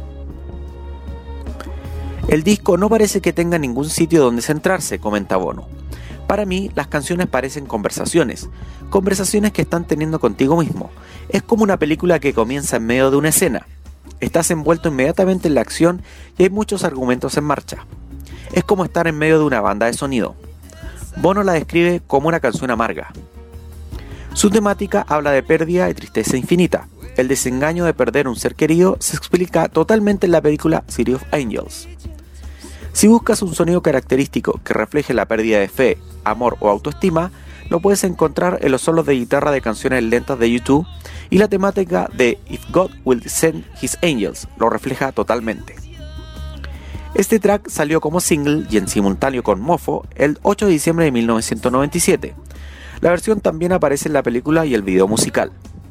S15: El disco no parece que tenga ningún sitio donde centrarse, comenta Bono. Para mí, las canciones parecen conversaciones, conversaciones que están teniendo contigo mismo. Es como una película que comienza en medio de una escena. Estás envuelto inmediatamente en la acción y hay muchos argumentos en marcha. Es como estar en medio de una banda de sonido. Bono la describe como una canción amarga. Su temática habla de pérdida y tristeza infinita. El desengaño de perder un ser querido se explica totalmente en la película City of Angels. Si buscas un sonido característico que refleje la pérdida de fe, amor o autoestima, lo puedes encontrar en los solos de guitarra de canciones lentas de U dos y la temática de If God Will Send His Angels lo refleja totalmente. Este track salió como single y en simultáneo con Mofo el ocho de diciembre de mil novecientos noventa y siete. La versión también aparece en la película y el video musical.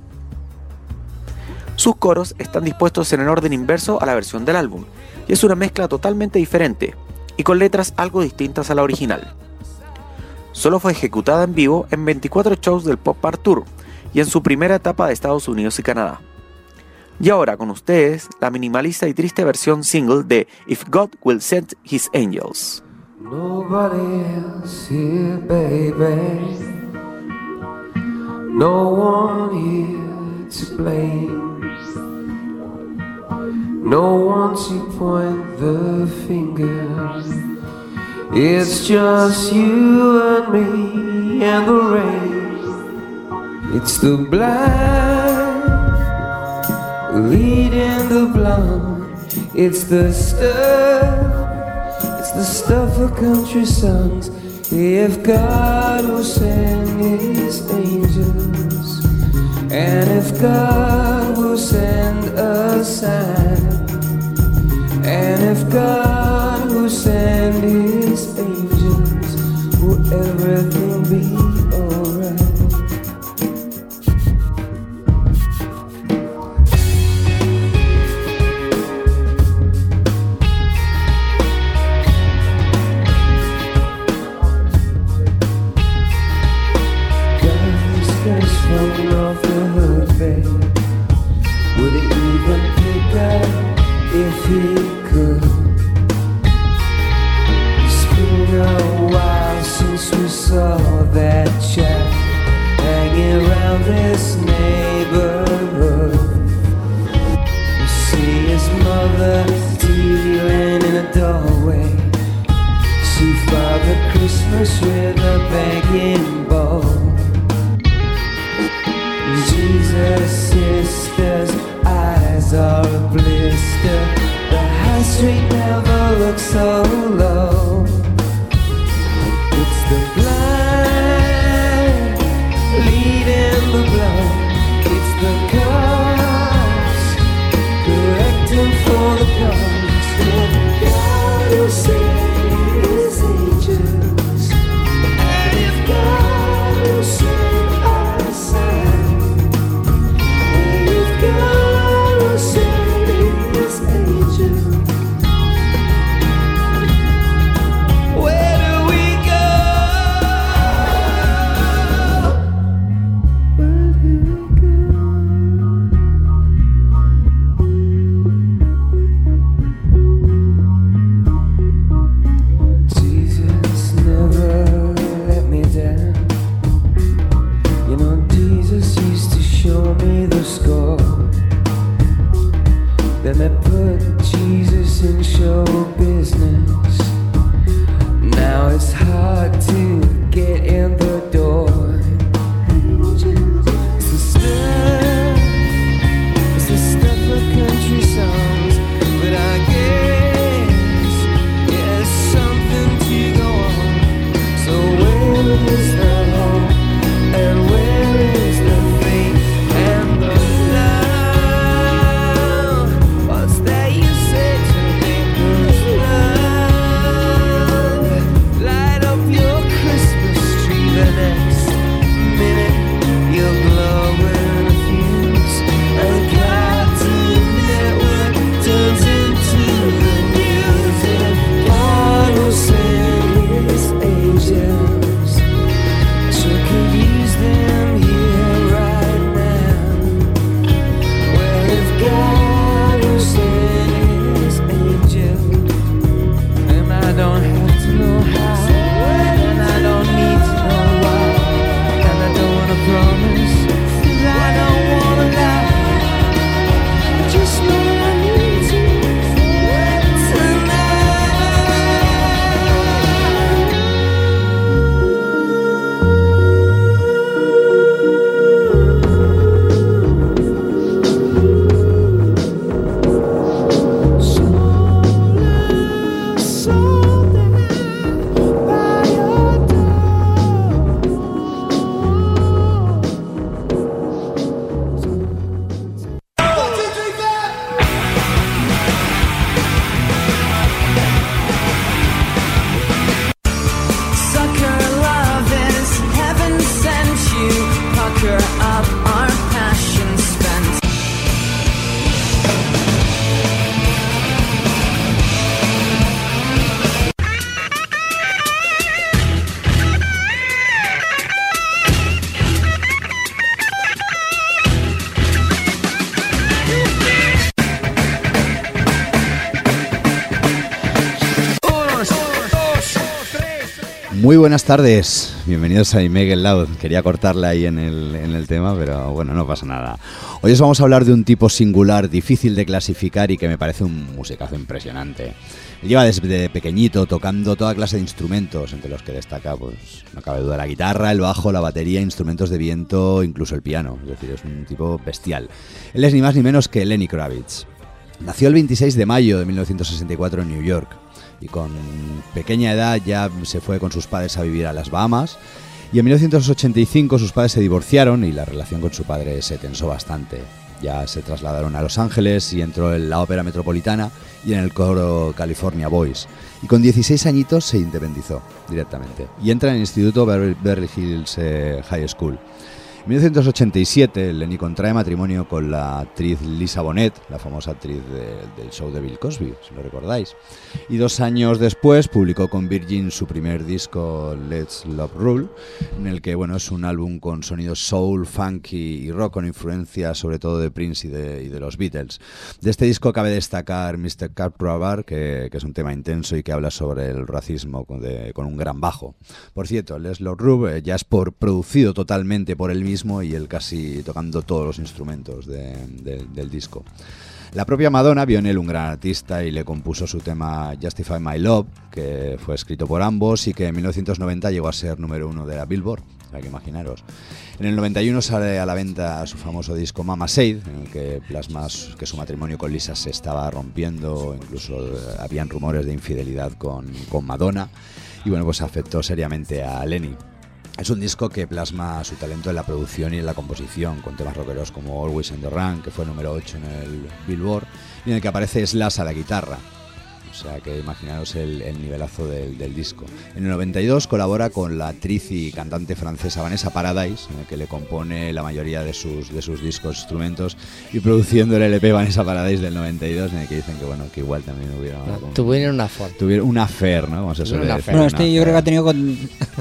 S15: Sus coros están dispuestos en el orden inverso a la versión del álbum, y es una mezcla totalmente diferente, y con letras algo distintas a la original. Solo fue ejecutada en vivo en veinticuatro shows del Pop Art Tour, y en su primera etapa de Estados Unidos y Canadá. Y ahora con ustedes, la minimalista y triste versión single de If God Will Send His Angels.
S13: Nobody else here, baby. No one here to blame. No one to point the finger. It's just you and me and the rain. It's the blind leading the blind. It's the stuff. It's the stuff of country songs. If God will send His angels, and if God will send a sign, and if God will send His angels, will everything be alright? Falling off the hood, babe. Would it even pick up if he could? It's been a while since we saw that chap hanging around this neighborhood. You see his mother dealing in a doorway. See Father Christmas with a begging bowl. Jesus' sister's eyes are a blister. The high street never looks so low. It's the blind leading the blind. It's the cops collecting for the cops. God will send His angels, and if God put Jesus in show business. Now it's hard to get in the door. It's the stuff, it's the stuff of country songs, but I guess yeah, it's something to go on. So where is the hope and where is the faith and the love? What's that you say to me? Love, light up your Christmas tree. The next minute you'll blow in a fuse. A Cartoon Network turns into the news. If God will send His angels, sure could use them here right now. Well, if God will send His angels, then I don't have to know how, and I don't need to know why, and I don't wanna promise, 'cause I don't wanna lie. I just know I need to tonight. Sucker love is heaven sent you. Pucker up our passion spent.
S8: Muy buenas tardes, bienvenidos a Make It Loud. Quería cortarle ahí en el, en el tema, pero bueno, no pasa nada. Hoy os vamos a hablar de un tipo singular, difícil de clasificar y que me parece un musicazo impresionante. Lleva desde pequeñito tocando toda clase de instrumentos, entre los que destaca, pues no cabe duda, la guitarra, el bajo, la batería, instrumentos de viento, incluso el piano. Es decir, es un tipo bestial. Él es ni más ni menos que Lenny Kravitz. Nació el veintiséis de mayo de mil novecientos sesenta y cuatro en New York. Y con pequeña edad ya se fue con sus padres a vivir a las Bahamas. Y en mil novecientos ochenta y cinco sus padres se divorciaron y la relación con su padre se tensó bastante. Ya se trasladaron a Los Ángeles y entró en la Ópera Metropolitana y en el coro California Boys. Y con dieciséis añitos se independizó directamente. Y entra en el instituto Beverly Hills eh, High School. En mil novecientos ochenta y siete, Lenny contrae matrimonio con la actriz Lisa Bonet, la famosa actriz de, del show de Bill Cosby, si lo recordáis. Y dos años después publicó con Virgin su primer disco, Let's Love Rule, en el que bueno, es un álbum con sonidos soul, funky y rock, con influencia sobre todo de Prince y de, y de los Beatles. De este disco cabe destacar mister Carpenter, que, que es un tema intenso y que habla sobre el racismo con, de, con un gran bajo. Por cierto, Let's Love Rule eh, ya es por, producido totalmente por él mismo y él casi tocando todos los instrumentos de, de, del disco. La propia Madonna vio en él un gran artista y le compuso su tema Justify My Love, que fue escrito por ambos y que en mil novecientos noventa llegó a ser número uno de la Billboard, hay que imaginaros. En el noventa y uno sale a la venta su famoso disco Mama Said, en el que plasma que su matrimonio con Lisa se estaba rompiendo, incluso habían rumores de infidelidad con, con Madonna, y bueno, pues afectó seriamente a Lenny. Es un disco que plasma su talento en la producción y en la composición, con temas rockeros como Always on the Run, que fue número ocho en el Billboard, y en el que aparece Slash a la guitarra. O sea que imaginaros el, el nivelazo del, del disco. En el noventa y dos colabora con la actriz y cantante francesa Vanessa Paradis, en el que le compone la mayoría de sus, de sus discos, instrumentos, y produciendo el L P Vanessa Paradis del noventa y dos, en el que dicen que bueno, que igual también hubiera...
S10: No, tuvieron una affair.
S8: Tuvieron una affair, ¿no? Como se suele decir.
S7: Bueno, este yo creo que ha tenido con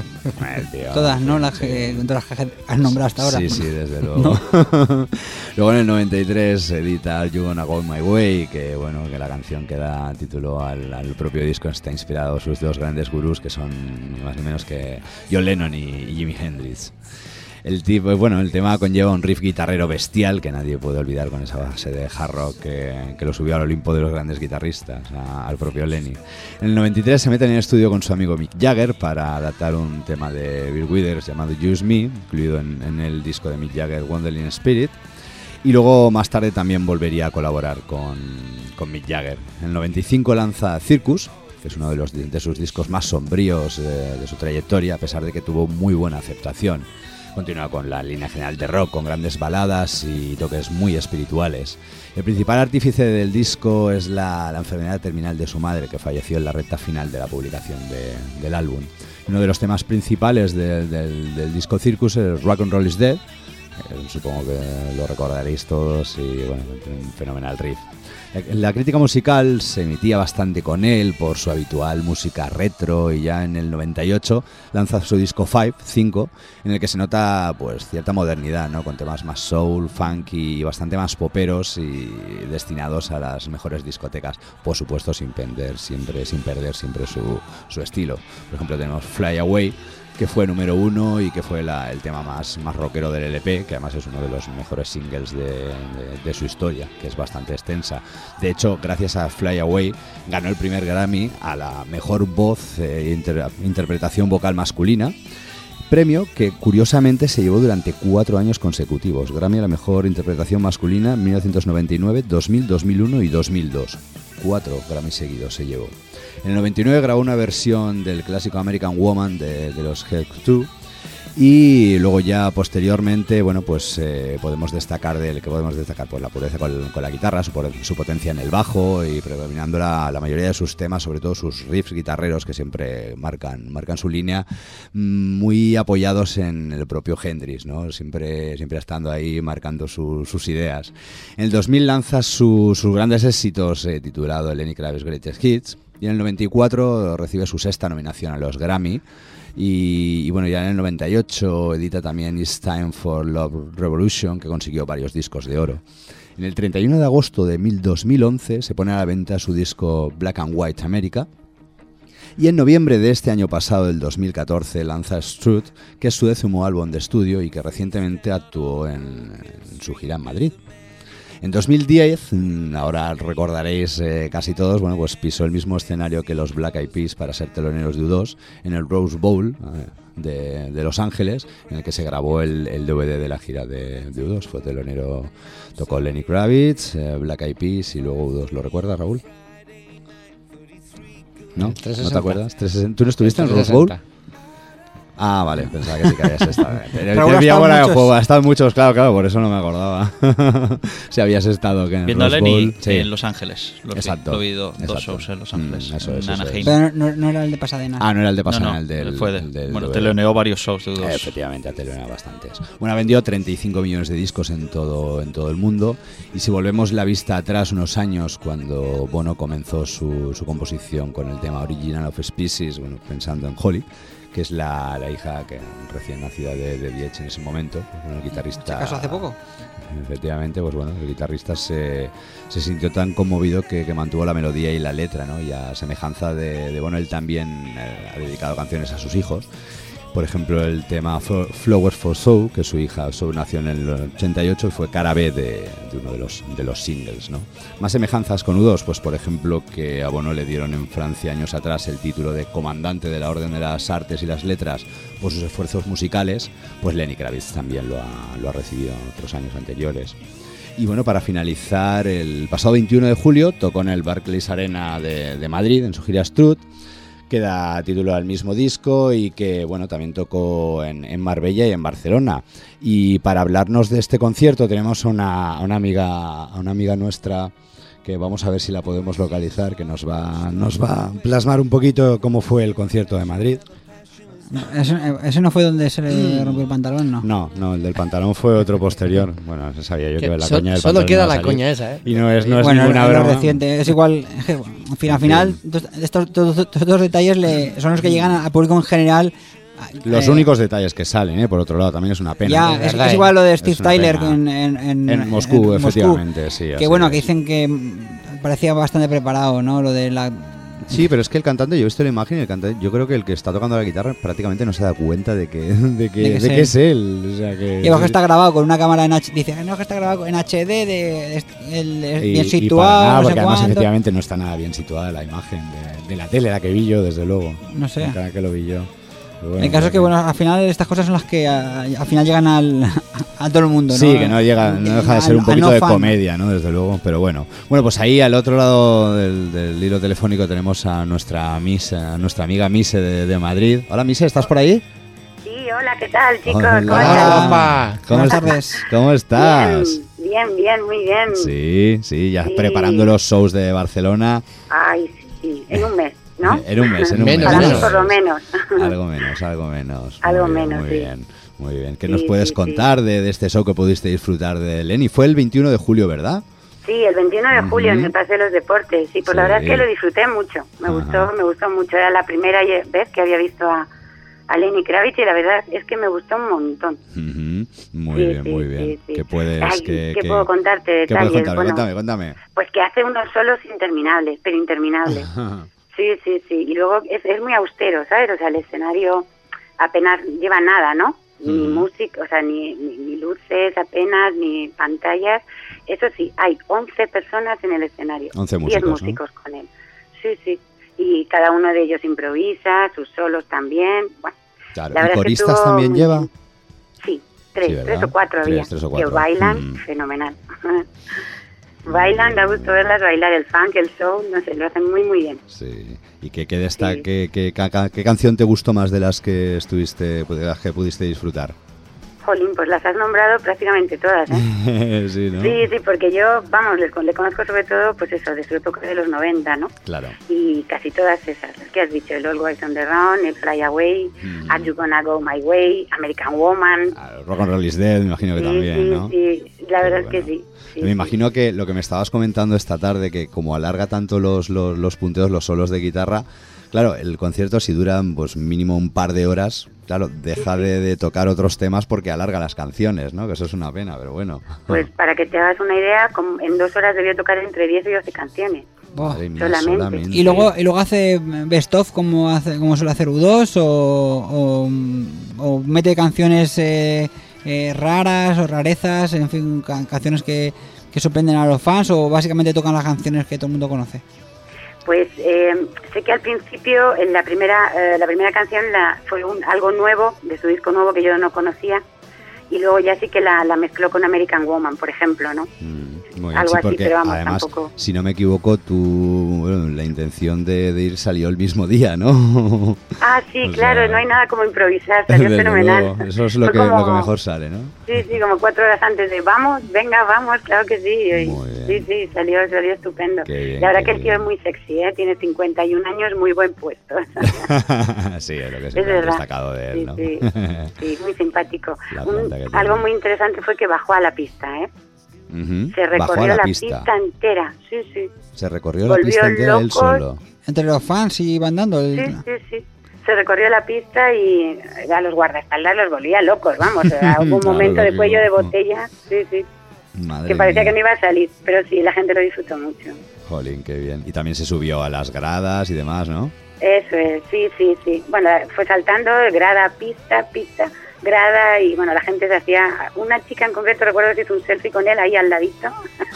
S8: tío,
S7: todas, ¿no? Las que, sí. Todas las que has nombrado hasta ahora.
S8: Sí, sí, desde luego. ¿No? Luego en el noventa y tres edita You Gonna Go My Way, que bueno, que la canción que da título al, al propio disco está inspirado en sus dos grandes gurús, que son ni más ni menos que John Lennon y, y Jimi Hendrix. El tipo, bueno, el tema conlleva un riff guitarrero bestial que nadie puede olvidar, con esa base de hard rock que, que lo subió al Olimpo de los grandes guitarristas, a, al propio Lenny. En el noventa y tres se mete en el estudio con su amigo Mick Jagger para adaptar un tema de Bill Withers llamado Use Me, incluido en, en el disco de Mick Jagger Wandering Spirit. Y luego más tarde también volvería a colaborar con, con Mick Jagger. En el noventa y cinco lanza Circus, que es uno de, los, de sus discos más sombríos de, de su trayectoria, a pesar de que tuvo muy buena aceptación. Continúa con la línea general de rock, con grandes baladas y toques muy espirituales. El principal artífice del disco es la, la enfermedad terminal de su madre, que falleció en la recta final de la publicación de, del álbum. Uno de los temas principales de, del, del disco Circus es Rock and Roll is Dead. Eh, supongo que lo recordaréis todos, y bueno, un fenomenal riff. La crítica musical se emitía bastante con él por su habitual música retro, y ya en el noventa y ocho lanza su disco Five, cinco, en el que se nota pues cierta modernidad, ¿no? Con temas más soul, funky y bastante más poperos y destinados a las mejores discotecas, por supuesto sin perder siempre, sin perder siempre su, su estilo. Por ejemplo, tenemos Fly Away, que fue número uno y que fue la, el tema más, más rockero del L P, que además es uno de los mejores singles de, de, de su historia, que es bastante extensa. De hecho, gracias a Fly Away ganó el primer Grammy a la mejor voz e inter, interpretación vocal masculina, premio que curiosamente se llevó durante cuatro años consecutivos. Grammy a la mejor interpretación masculina en mil novecientos noventa y nueve, dos mil, dos mil uno y dos mil dos. Cuatro Grammy seguidos se llevó. En el noventa y nueve grabó una versión del clásico American Woman de, de los Help dos, y luego ya posteriormente, bueno, pues eh, podemos destacar del que podemos destacar pues la pureza con, con la guitarra, su, su potencia en el bajo, y predominando la, la mayoría de sus temas, sobre todo sus riffs guitarreros que siempre marcan marcan su línea, muy apoyados en el propio Hendrix, ¿no? Siempre siempre estando ahí marcando su, sus ideas. En el dos mil lanza su, sus grandes éxitos, eh, titulado Lenny Kravitz Greatest Hits, y en el noventa y cuatro recibe su sexta nominación a los Grammy. Y, y bueno, ya en el noventa y ocho edita también It's Time for Love Revolution, que consiguió varios discos de oro. En el treinta y uno de agosto de dos mil once se pone a la venta su disco Black and White America. Y en noviembre de este año pasado, del dos mil catorce, lanza Struth, que es su décimo álbum de estudio y que recientemente actuó en, en su gira en Madrid. En dos mil diez, ahora recordaréis eh, casi todos, bueno, pues pisó el mismo escenario que los Black Eyed Peas para ser teloneros de U dos en el Rose Bowl eh, de, de Los Ángeles, en el que se grabó el, el D V D de la gira de, de U dos. Fue telonero, tocó Lenny Kravitz, eh, Black Eyed Peas y luego U dos. ¿Lo recuerdas, Raúl? ¿No?
S10: trescientos sesenta.
S8: ¿No te acuerdas? trescientos sesenta. ¿Tú no estuviste en el Rose Bowl? Ah, vale, pensaba que sí que habías estado. Te había fuera de juego, ha estado muchos, claro, claro, por eso no me acordaba. Si habías estado que en
S11: viendo a
S8: Rose
S11: Lenny
S8: Bowl, sí.
S11: En Los Ángeles. Lo
S8: exacto.
S11: Vi, lo he oído dos
S8: exacto.
S11: shows en Los Ángeles.
S8: Mm, eso
S11: en
S8: es, eso
S11: Anaheim.
S8: es.
S7: Pero no, no era el de Pasadena.
S8: Ah, no era el de Pasadena,
S11: no, no,
S8: el del,
S11: fue de,
S8: el del
S11: bueno,
S8: D V D.
S11: teloneó varios shows de U dos.
S8: Eh, efectivamente, ha teloneado bastantes. Bueno, ha vendido treinta y cinco millones de discos en todo, en todo el mundo. Y si volvemos la vista atrás unos años, cuando Bono comenzó su, su composición con el tema Original of Species, bueno, pensando en Holly, que es la, la hija que recién nacida de, de Diech en ese momento, bueno, el guitarrista.
S7: ¿Se casó hace poco?
S8: Efectivamente, pues bueno, el guitarrista se, se sintió tan conmovido que, que mantuvo la melodía y la letra, ¿no? Y a semejanza de, de bueno, él también eh, ha dedicado canciones a sus hijos. Por ejemplo, el tema Flowers for Soul, que su hija Soul nació en el ochenta y ocho y fue cara B de, de uno de los, de los singles, ¿no? Más semejanzas con U dos, pues por ejemplo que a Bono le dieron en Francia años atrás el título de comandante de la Orden de las Artes y las Letras por sus esfuerzos musicales, pues Lenny Kravitz también lo ha, lo ha recibido en otros años anteriores. Y bueno, para finalizar, el pasado veintiuno de julio tocó en el Barclays Arena de, de Madrid, en su gira Struth, que da título al mismo disco y que bueno también tocó en, en Marbella y en Barcelona. Y para hablarnos de este concierto tenemos a una, a una amiga a una amiga nuestra que vamos a ver si la podemos localizar, que nos va nos va a plasmar un poquito cómo fue el concierto de Madrid.
S7: ¿Ese, ese no fue donde se le rompió el pantalón, no?
S8: No, no, el del pantalón fue otro posterior. Bueno, sabía yo que, que la
S10: so,
S8: coña del
S10: solo
S8: pantalón
S10: queda
S8: no
S10: la
S8: salir.
S10: coña esa, ¿eh?
S8: Y no es, no es
S7: bueno,
S8: ninguna
S7: es
S8: broma.
S7: reciente, es igual. Al final, al final estos, todos estos detalles le, son los que llegan al público en general.
S8: Los eh, únicos detalles que salen, ¿eh? Por otro lado, también es una pena.
S7: Ya, es, es igual lo de Steve Tyler en, en, en,
S8: en Moscú,
S7: en
S8: efectivamente, Moscú, sí.
S7: Que bueno, es. que dicen que parecía bastante preparado, ¿no? Lo de la,
S8: Sí, pero es que el cantante, yo he visto la imagen y el cantante, yo creo que el que está tocando la guitarra prácticamente no se da cuenta de que, de que,
S7: De que
S8: de
S7: es
S8: que
S7: él.
S8: es él. O sea, que,
S7: Y luego que está grabado con una cámara en H D. Dice, no, que está grabado en H D, de, de- el,
S16: Y,
S7: bien
S16: y
S7: situado,
S16: para nada,
S7: no sé
S16: porque además
S7: cuánto.
S16: efectivamente no está nada bien situada la imagen de, de la tele, la que vi yo, desde luego.
S7: No sé.
S16: La que lo vi yo. Pero bueno,
S7: el caso es que, bueno, al final estas cosas son las que a- al final llegan al, a todo el mundo, ¿no?
S8: Sí, que no llega, no deja de ser
S7: Al-
S8: un
S7: al
S8: poquito
S7: no
S8: de
S7: fan.
S8: comedia, ¿no? Desde luego, pero bueno. Bueno, pues ahí al otro lado del, del hilo telefónico tenemos a nuestra Mise, a nuestra amiga Mise de, de Madrid. Hola Mise, ¿estás por ahí?
S17: Sí, hola, ¿qué tal, chicos?
S8: Hola.
S17: ¿Cómo están?
S8: ¿Cómo
S7: Buenas
S8: est-
S7: tardes.
S8: ¿Cómo estás?
S17: Bien, bien, muy bien.
S8: Sí, sí, ya
S17: Sí.
S8: preparando los shows de Barcelona.
S17: Ay, sí, sí, en un mes, ¿no?
S8: En un mes, en un
S10: Menos,
S17: Para
S8: mes.
S17: mí,
S10: menos.
S17: por lo menos.
S8: Algo menos, algo menos.
S17: Algo
S8: Muy bien,
S17: menos,
S8: Muy
S17: sí.
S8: bien, muy bien. ¿Qué
S17: Sí,
S8: nos puedes
S17: sí,
S8: contar de, de este show que pudiste disfrutar de Lenny? Fue el veintiuno de julio, ¿verdad?
S17: Sí, el veintiuno de julio en
S8: Ujú.
S17: el Paseo de los Deportes. Sí, pues
S8: Sí.
S17: la verdad es que lo disfruté mucho. Me
S8: Ajá.
S17: gustó, me gustó mucho. Era la primera ye- vez que había visto a, a Lenny Kravitz y la verdad es que me gustó un montón.
S8: Ujú. Muy
S17: Sí,
S8: bien,
S17: sí,
S8: muy
S17: sí,
S8: bien.
S17: sí.
S8: ¿Qué puedes,
S17: Ay,
S8: qué,
S17: ¿qué
S8: qué-
S17: puedo contarte de
S8: ¿Qué puedes
S17: detalles?
S8: contarme?
S17: Bueno,
S8: Cuéntame, cuéntame.
S17: Pues que hace unos solos interminables, pero interminables. Sí, sí, sí. Y luego es, es muy austero, ¿sabes? O sea, el escenario apenas lleva nada, ¿no? Ni
S8: Ujú.
S17: música, o sea, ni, ni, ni luces apenas, ni pantallas. Eso sí, hay once personas en el escenario.
S8: once
S17: diez
S8: músicos, ¿no?
S17: músicos con él. Sí, sí. Y cada uno de ellos improvisa, sus solos también. Bueno,
S8: Claro.
S17: la
S8: ¿Y
S17: verdad es que
S8: coristas
S17: estuvo
S8: también
S17: muy
S8: lleva?
S17: bien. Sí, tres,
S8: Sí, ¿verdad?
S17: tres o cuatro
S8: Tres,
S17: había.
S8: tres o
S17: Que
S8: cuatro.
S17: bailan
S8: Mm.
S17: fenomenal. Bailan, da gusto verlas bailar el funk, el soul, no sé, lo hacen muy, muy bien.
S8: Sí. ¿Y qué, qué, desta- qué, qué, ca- ca- qué canción te gustó más de las que estuviste, de las que pudiste disfrutar?
S17: Jolín, pues las has nombrado prácticamente todas, ¿eh?
S8: sí, ¿no?
S17: Sí, sí, porque yo, vamos, le, le conozco sobre todo, pues eso, de su época de los noventa, ¿no?
S8: Claro.
S17: Y casi todas esas, las que has dicho, el Always on the Run, el Fly Away,
S8: Mm.
S17: Are You Gonna Go My Way, American Woman.
S8: Rock and Roll is Dead, me imagino que
S17: sí,
S8: también,
S17: sí,
S8: ¿no?
S17: sí, la verdad es que sí. sí,
S8: me imagino que lo que me estabas comentando esta tarde, que como alarga tanto los, los, los punteos, los solos de guitarra, claro, el concierto si dura pues mínimo un par de horas, claro, deja de, de tocar otros temas porque alarga las canciones, ¿no? Que eso es una pena, pero bueno.
S17: Pues para que te hagas una idea, como en dos horas debió tocar entre diez y doce canciones.
S8: Madre mía,
S17: solamente.
S8: solamente.
S7: Y luego, y luego hace best of como hace, como suele hacer U dos o, o, o mete canciones eh, eh, raras o rarezas, en fin, ca- canciones que, que sorprenden a los fans, o básicamente tocan las canciones que todo el mundo conoce.
S17: Pues eh, sé que al principio en la primera eh, la primera canción la, fue un, algo nuevo de su disco nuevo que yo no conocía, y luego ya sí que la, la mezcló con American Woman, por ejemplo, ¿no?
S8: Muy bien,
S17: Algo
S8: sí,
S17: así,
S8: porque
S17: pero vamos,
S8: además,
S17: tampoco.
S8: si no me equivoco, tú, bueno, la intención de, de ir salió el mismo día, ¿no?
S17: Ah, sí,
S8: O
S17: claro,
S8: sea,
S17: no hay nada como improvisar, salió
S8: Desde
S17: fenomenal.
S8: luego, eso es lo
S17: Fue
S8: que,
S17: como-
S8: lo que mejor sale, ¿no?
S17: Sí, sí, como cuatro horas antes de vamos, venga, vamos, claro que sí. Y- sí, sí, salió, salió estupendo.
S8: Qué bien,
S17: la verdad
S8: qué
S17: que el tío es muy sexy, ¿eh? Tiene cincuenta y un años, muy buen puesto.
S8: sí, es lo que
S17: Es
S8: siempre he
S17: verdad.
S8: destacado de él,
S17: Sí,
S8: ¿no?
S17: sí, sí, muy simpático.
S8: La
S17: Un-
S8: planta que tiene.
S17: algo muy interesante fue que bajó a la pista, ¿eh?
S8: Ujú.
S17: Se
S8: Bajó
S17: recorrió
S8: a la,
S17: la
S8: pista.
S17: pista. entera, sí, sí.
S8: Se recorrió la
S17: Volvió
S8: pista entera él
S17: locos.
S8: solo.
S7: Entre los fans y van dando. el-
S17: Sí, sí, sí. Se recorrió la pista y a los guardaespaldas los volvía locos, vamos. Hubo un
S8: Claro,
S17: momento de
S8: lógico.
S17: cuello de botella, sí, sí.
S8: Madre
S17: Que parecía
S8: mía.
S17: que no iba a salir, pero sí, la gente lo disfrutó mucho.
S8: Jolín, qué bien. Y también se subió a las gradas y demás, ¿no?
S17: Eso es, sí, sí, sí. Bueno, fue saltando grada, pista, pista, grada, y bueno, la gente se hacía... Una chica en concreto, recuerdo que se hizo un selfie con él ahí al ladito.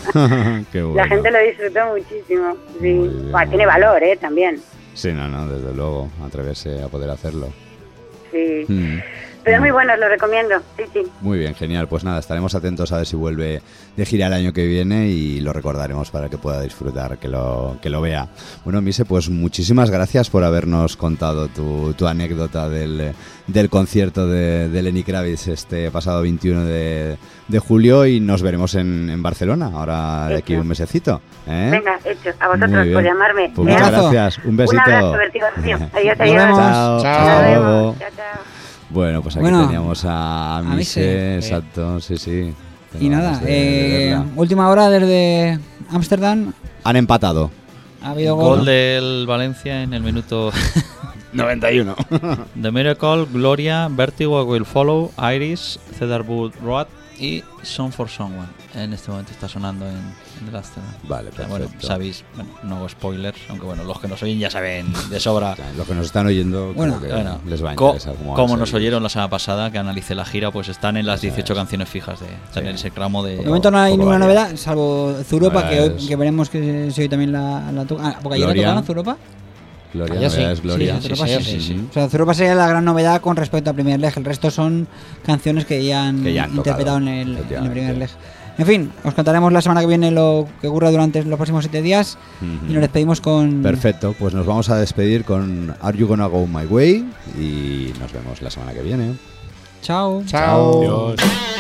S8: qué bueno.
S17: La gente lo disfrutó muchísimo. Sí. Bueno, tiene valor, ¿eh? También.
S8: Sí, no, no, desde luego, atreverse a poder hacerlo.
S17: Sí.
S8: Mm.
S17: Pero muy bueno, lo recomiendo. Sí, sí.
S8: Muy bien, genial. Pues nada, estaremos atentos a ver si vuelve de gira el año que viene y lo recordaremos para que pueda disfrutar, que lo, que lo vea. Bueno, Mise, pues muchísimas gracias por habernos contado tu, tu anécdota del, del concierto de, de Lenny Kravitz este pasado veintiuno de, de julio, y nos veremos en, en Barcelona ahora de aquí
S17: Hecho.
S8: un mesecito. ¿eh?
S17: Venga, hecho. A
S8: Muy
S17: vosotros
S8: bien.
S17: por llamarme.
S8: Pues
S17: ¿eh?
S8: muchas gracias. Un besito.
S17: Un abrazo, Vertigo. Adiós,
S8: Nos
S17: adiós.
S8: vemos. Chao,
S17: Hasta
S8: hasta
S17: luego.
S8: luego.
S17: Chao, chao.
S8: Bueno, pues aquí
S7: Bueno,
S8: teníamos a
S7: a
S8: Mise,
S7: Mise.
S8: exacto, sí, sí.
S7: Y
S8: Tengo
S7: nada,
S8: ganas de- de
S7: eh,
S8: verla.
S7: última hora desde Ámsterdam.
S8: Han empatado.
S7: Ha habido
S11: Gol
S7: gol.
S11: del Valencia en el minuto
S8: noventa y uno.
S11: The Miracle, Gloria, Vertigo Will Follow, Iris, Cedarwood Road y Song for Someone. En este momento está sonando en, en The Last Tenant.
S8: Vale,
S11: O sea, bueno,
S8: perfecto.
S11: sabéis, bueno, no hago spoilers, aunque bueno, los que nos oyen ya saben de sobra.
S8: Los que nos están oyendo,
S7: Bueno,
S8: creo que
S11: Bueno,
S8: les va a
S11: co-
S8: interesar cómo va a
S11: como
S8: ser.
S11: nos oyeron la semana pasada, que analicé la gira, pues están en las
S8: Eso
S11: dieciocho
S8: es.
S11: canciones fijas de tener ese tramo de...
S7: De momento no hay
S8: poco
S7: ninguna
S8: varía.
S7: novedad, salvo Zuropa,
S8: No,
S7: que, hoy-
S8: es-
S7: que veremos que se hoy también la, la toca. Ah, porque ayer la
S8: Gloria.
S7: tocaron Zuropa.
S8: Gloria,
S10: Ayer sí.
S8: novedad es Gloria.
S7: Sí, Zuropa
S10: sí,
S7: sí,
S10: sí,
S7: sí.
S8: sí.
S7: O sea, Zuropa sería la gran novedad con respecto al primer leg. El resto son canciones que ya han,
S8: Que ya han
S7: interpretado
S8: tocado,
S7: en el, en el
S8: efectivamente.
S7: primer leg. En fin, os contaremos la semana que viene lo que ocurra durante los próximos siete días
S8: Ujú.
S7: y nos despedimos con...
S8: Perfecto, pues nos vamos a despedir con Are You Gonna Go My Way y nos vemos la semana que viene.
S7: Chao.
S10: Chao.
S12: Adiós.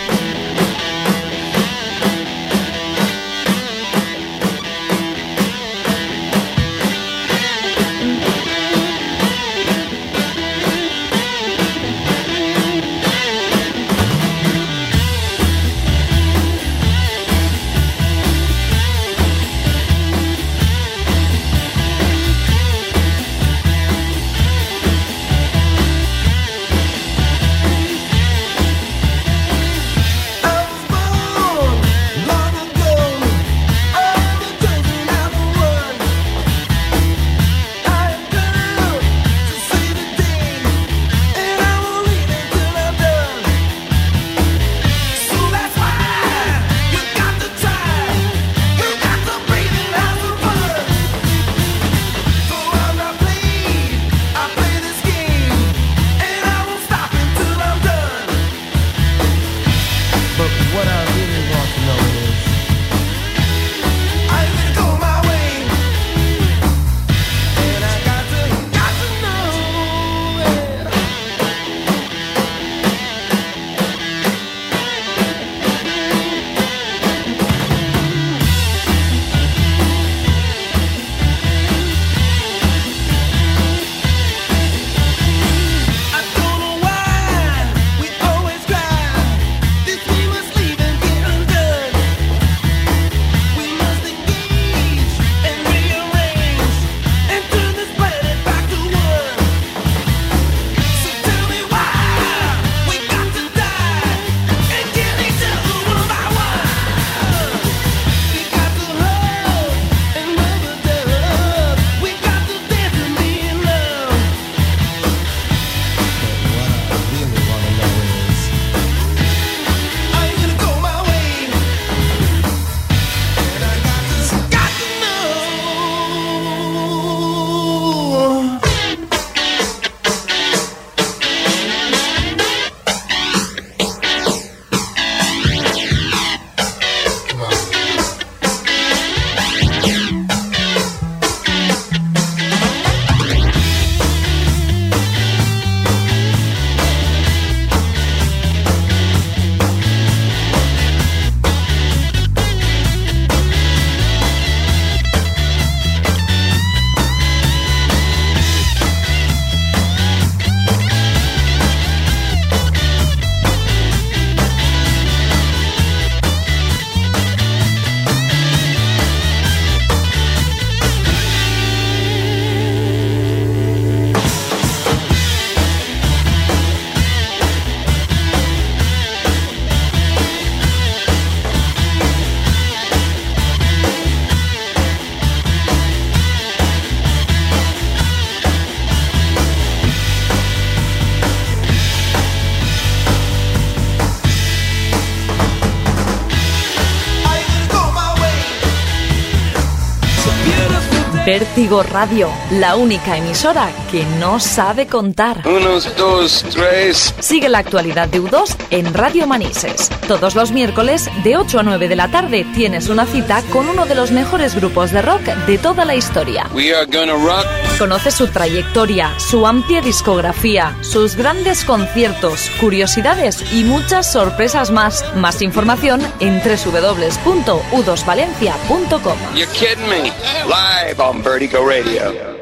S1: Vértigo Radio, la única emisora que no sabe contar.
S2: Unos, dos, tres.
S1: Sigue la actualidad de U dos en Radio Manises. Todos los miércoles, de ocho a nueve de la tarde, tienes una cita con uno de los mejores grupos de rock de toda la historia.
S2: We are gonna rock.
S1: Conoce su trayectoria, su amplia discografía, sus grandes conciertos, curiosidades y muchas sorpresas más. Más información en doble u doble u doble u punto u dos valencia punto com.
S2: You're kidding me. Live on Vertigo Radio.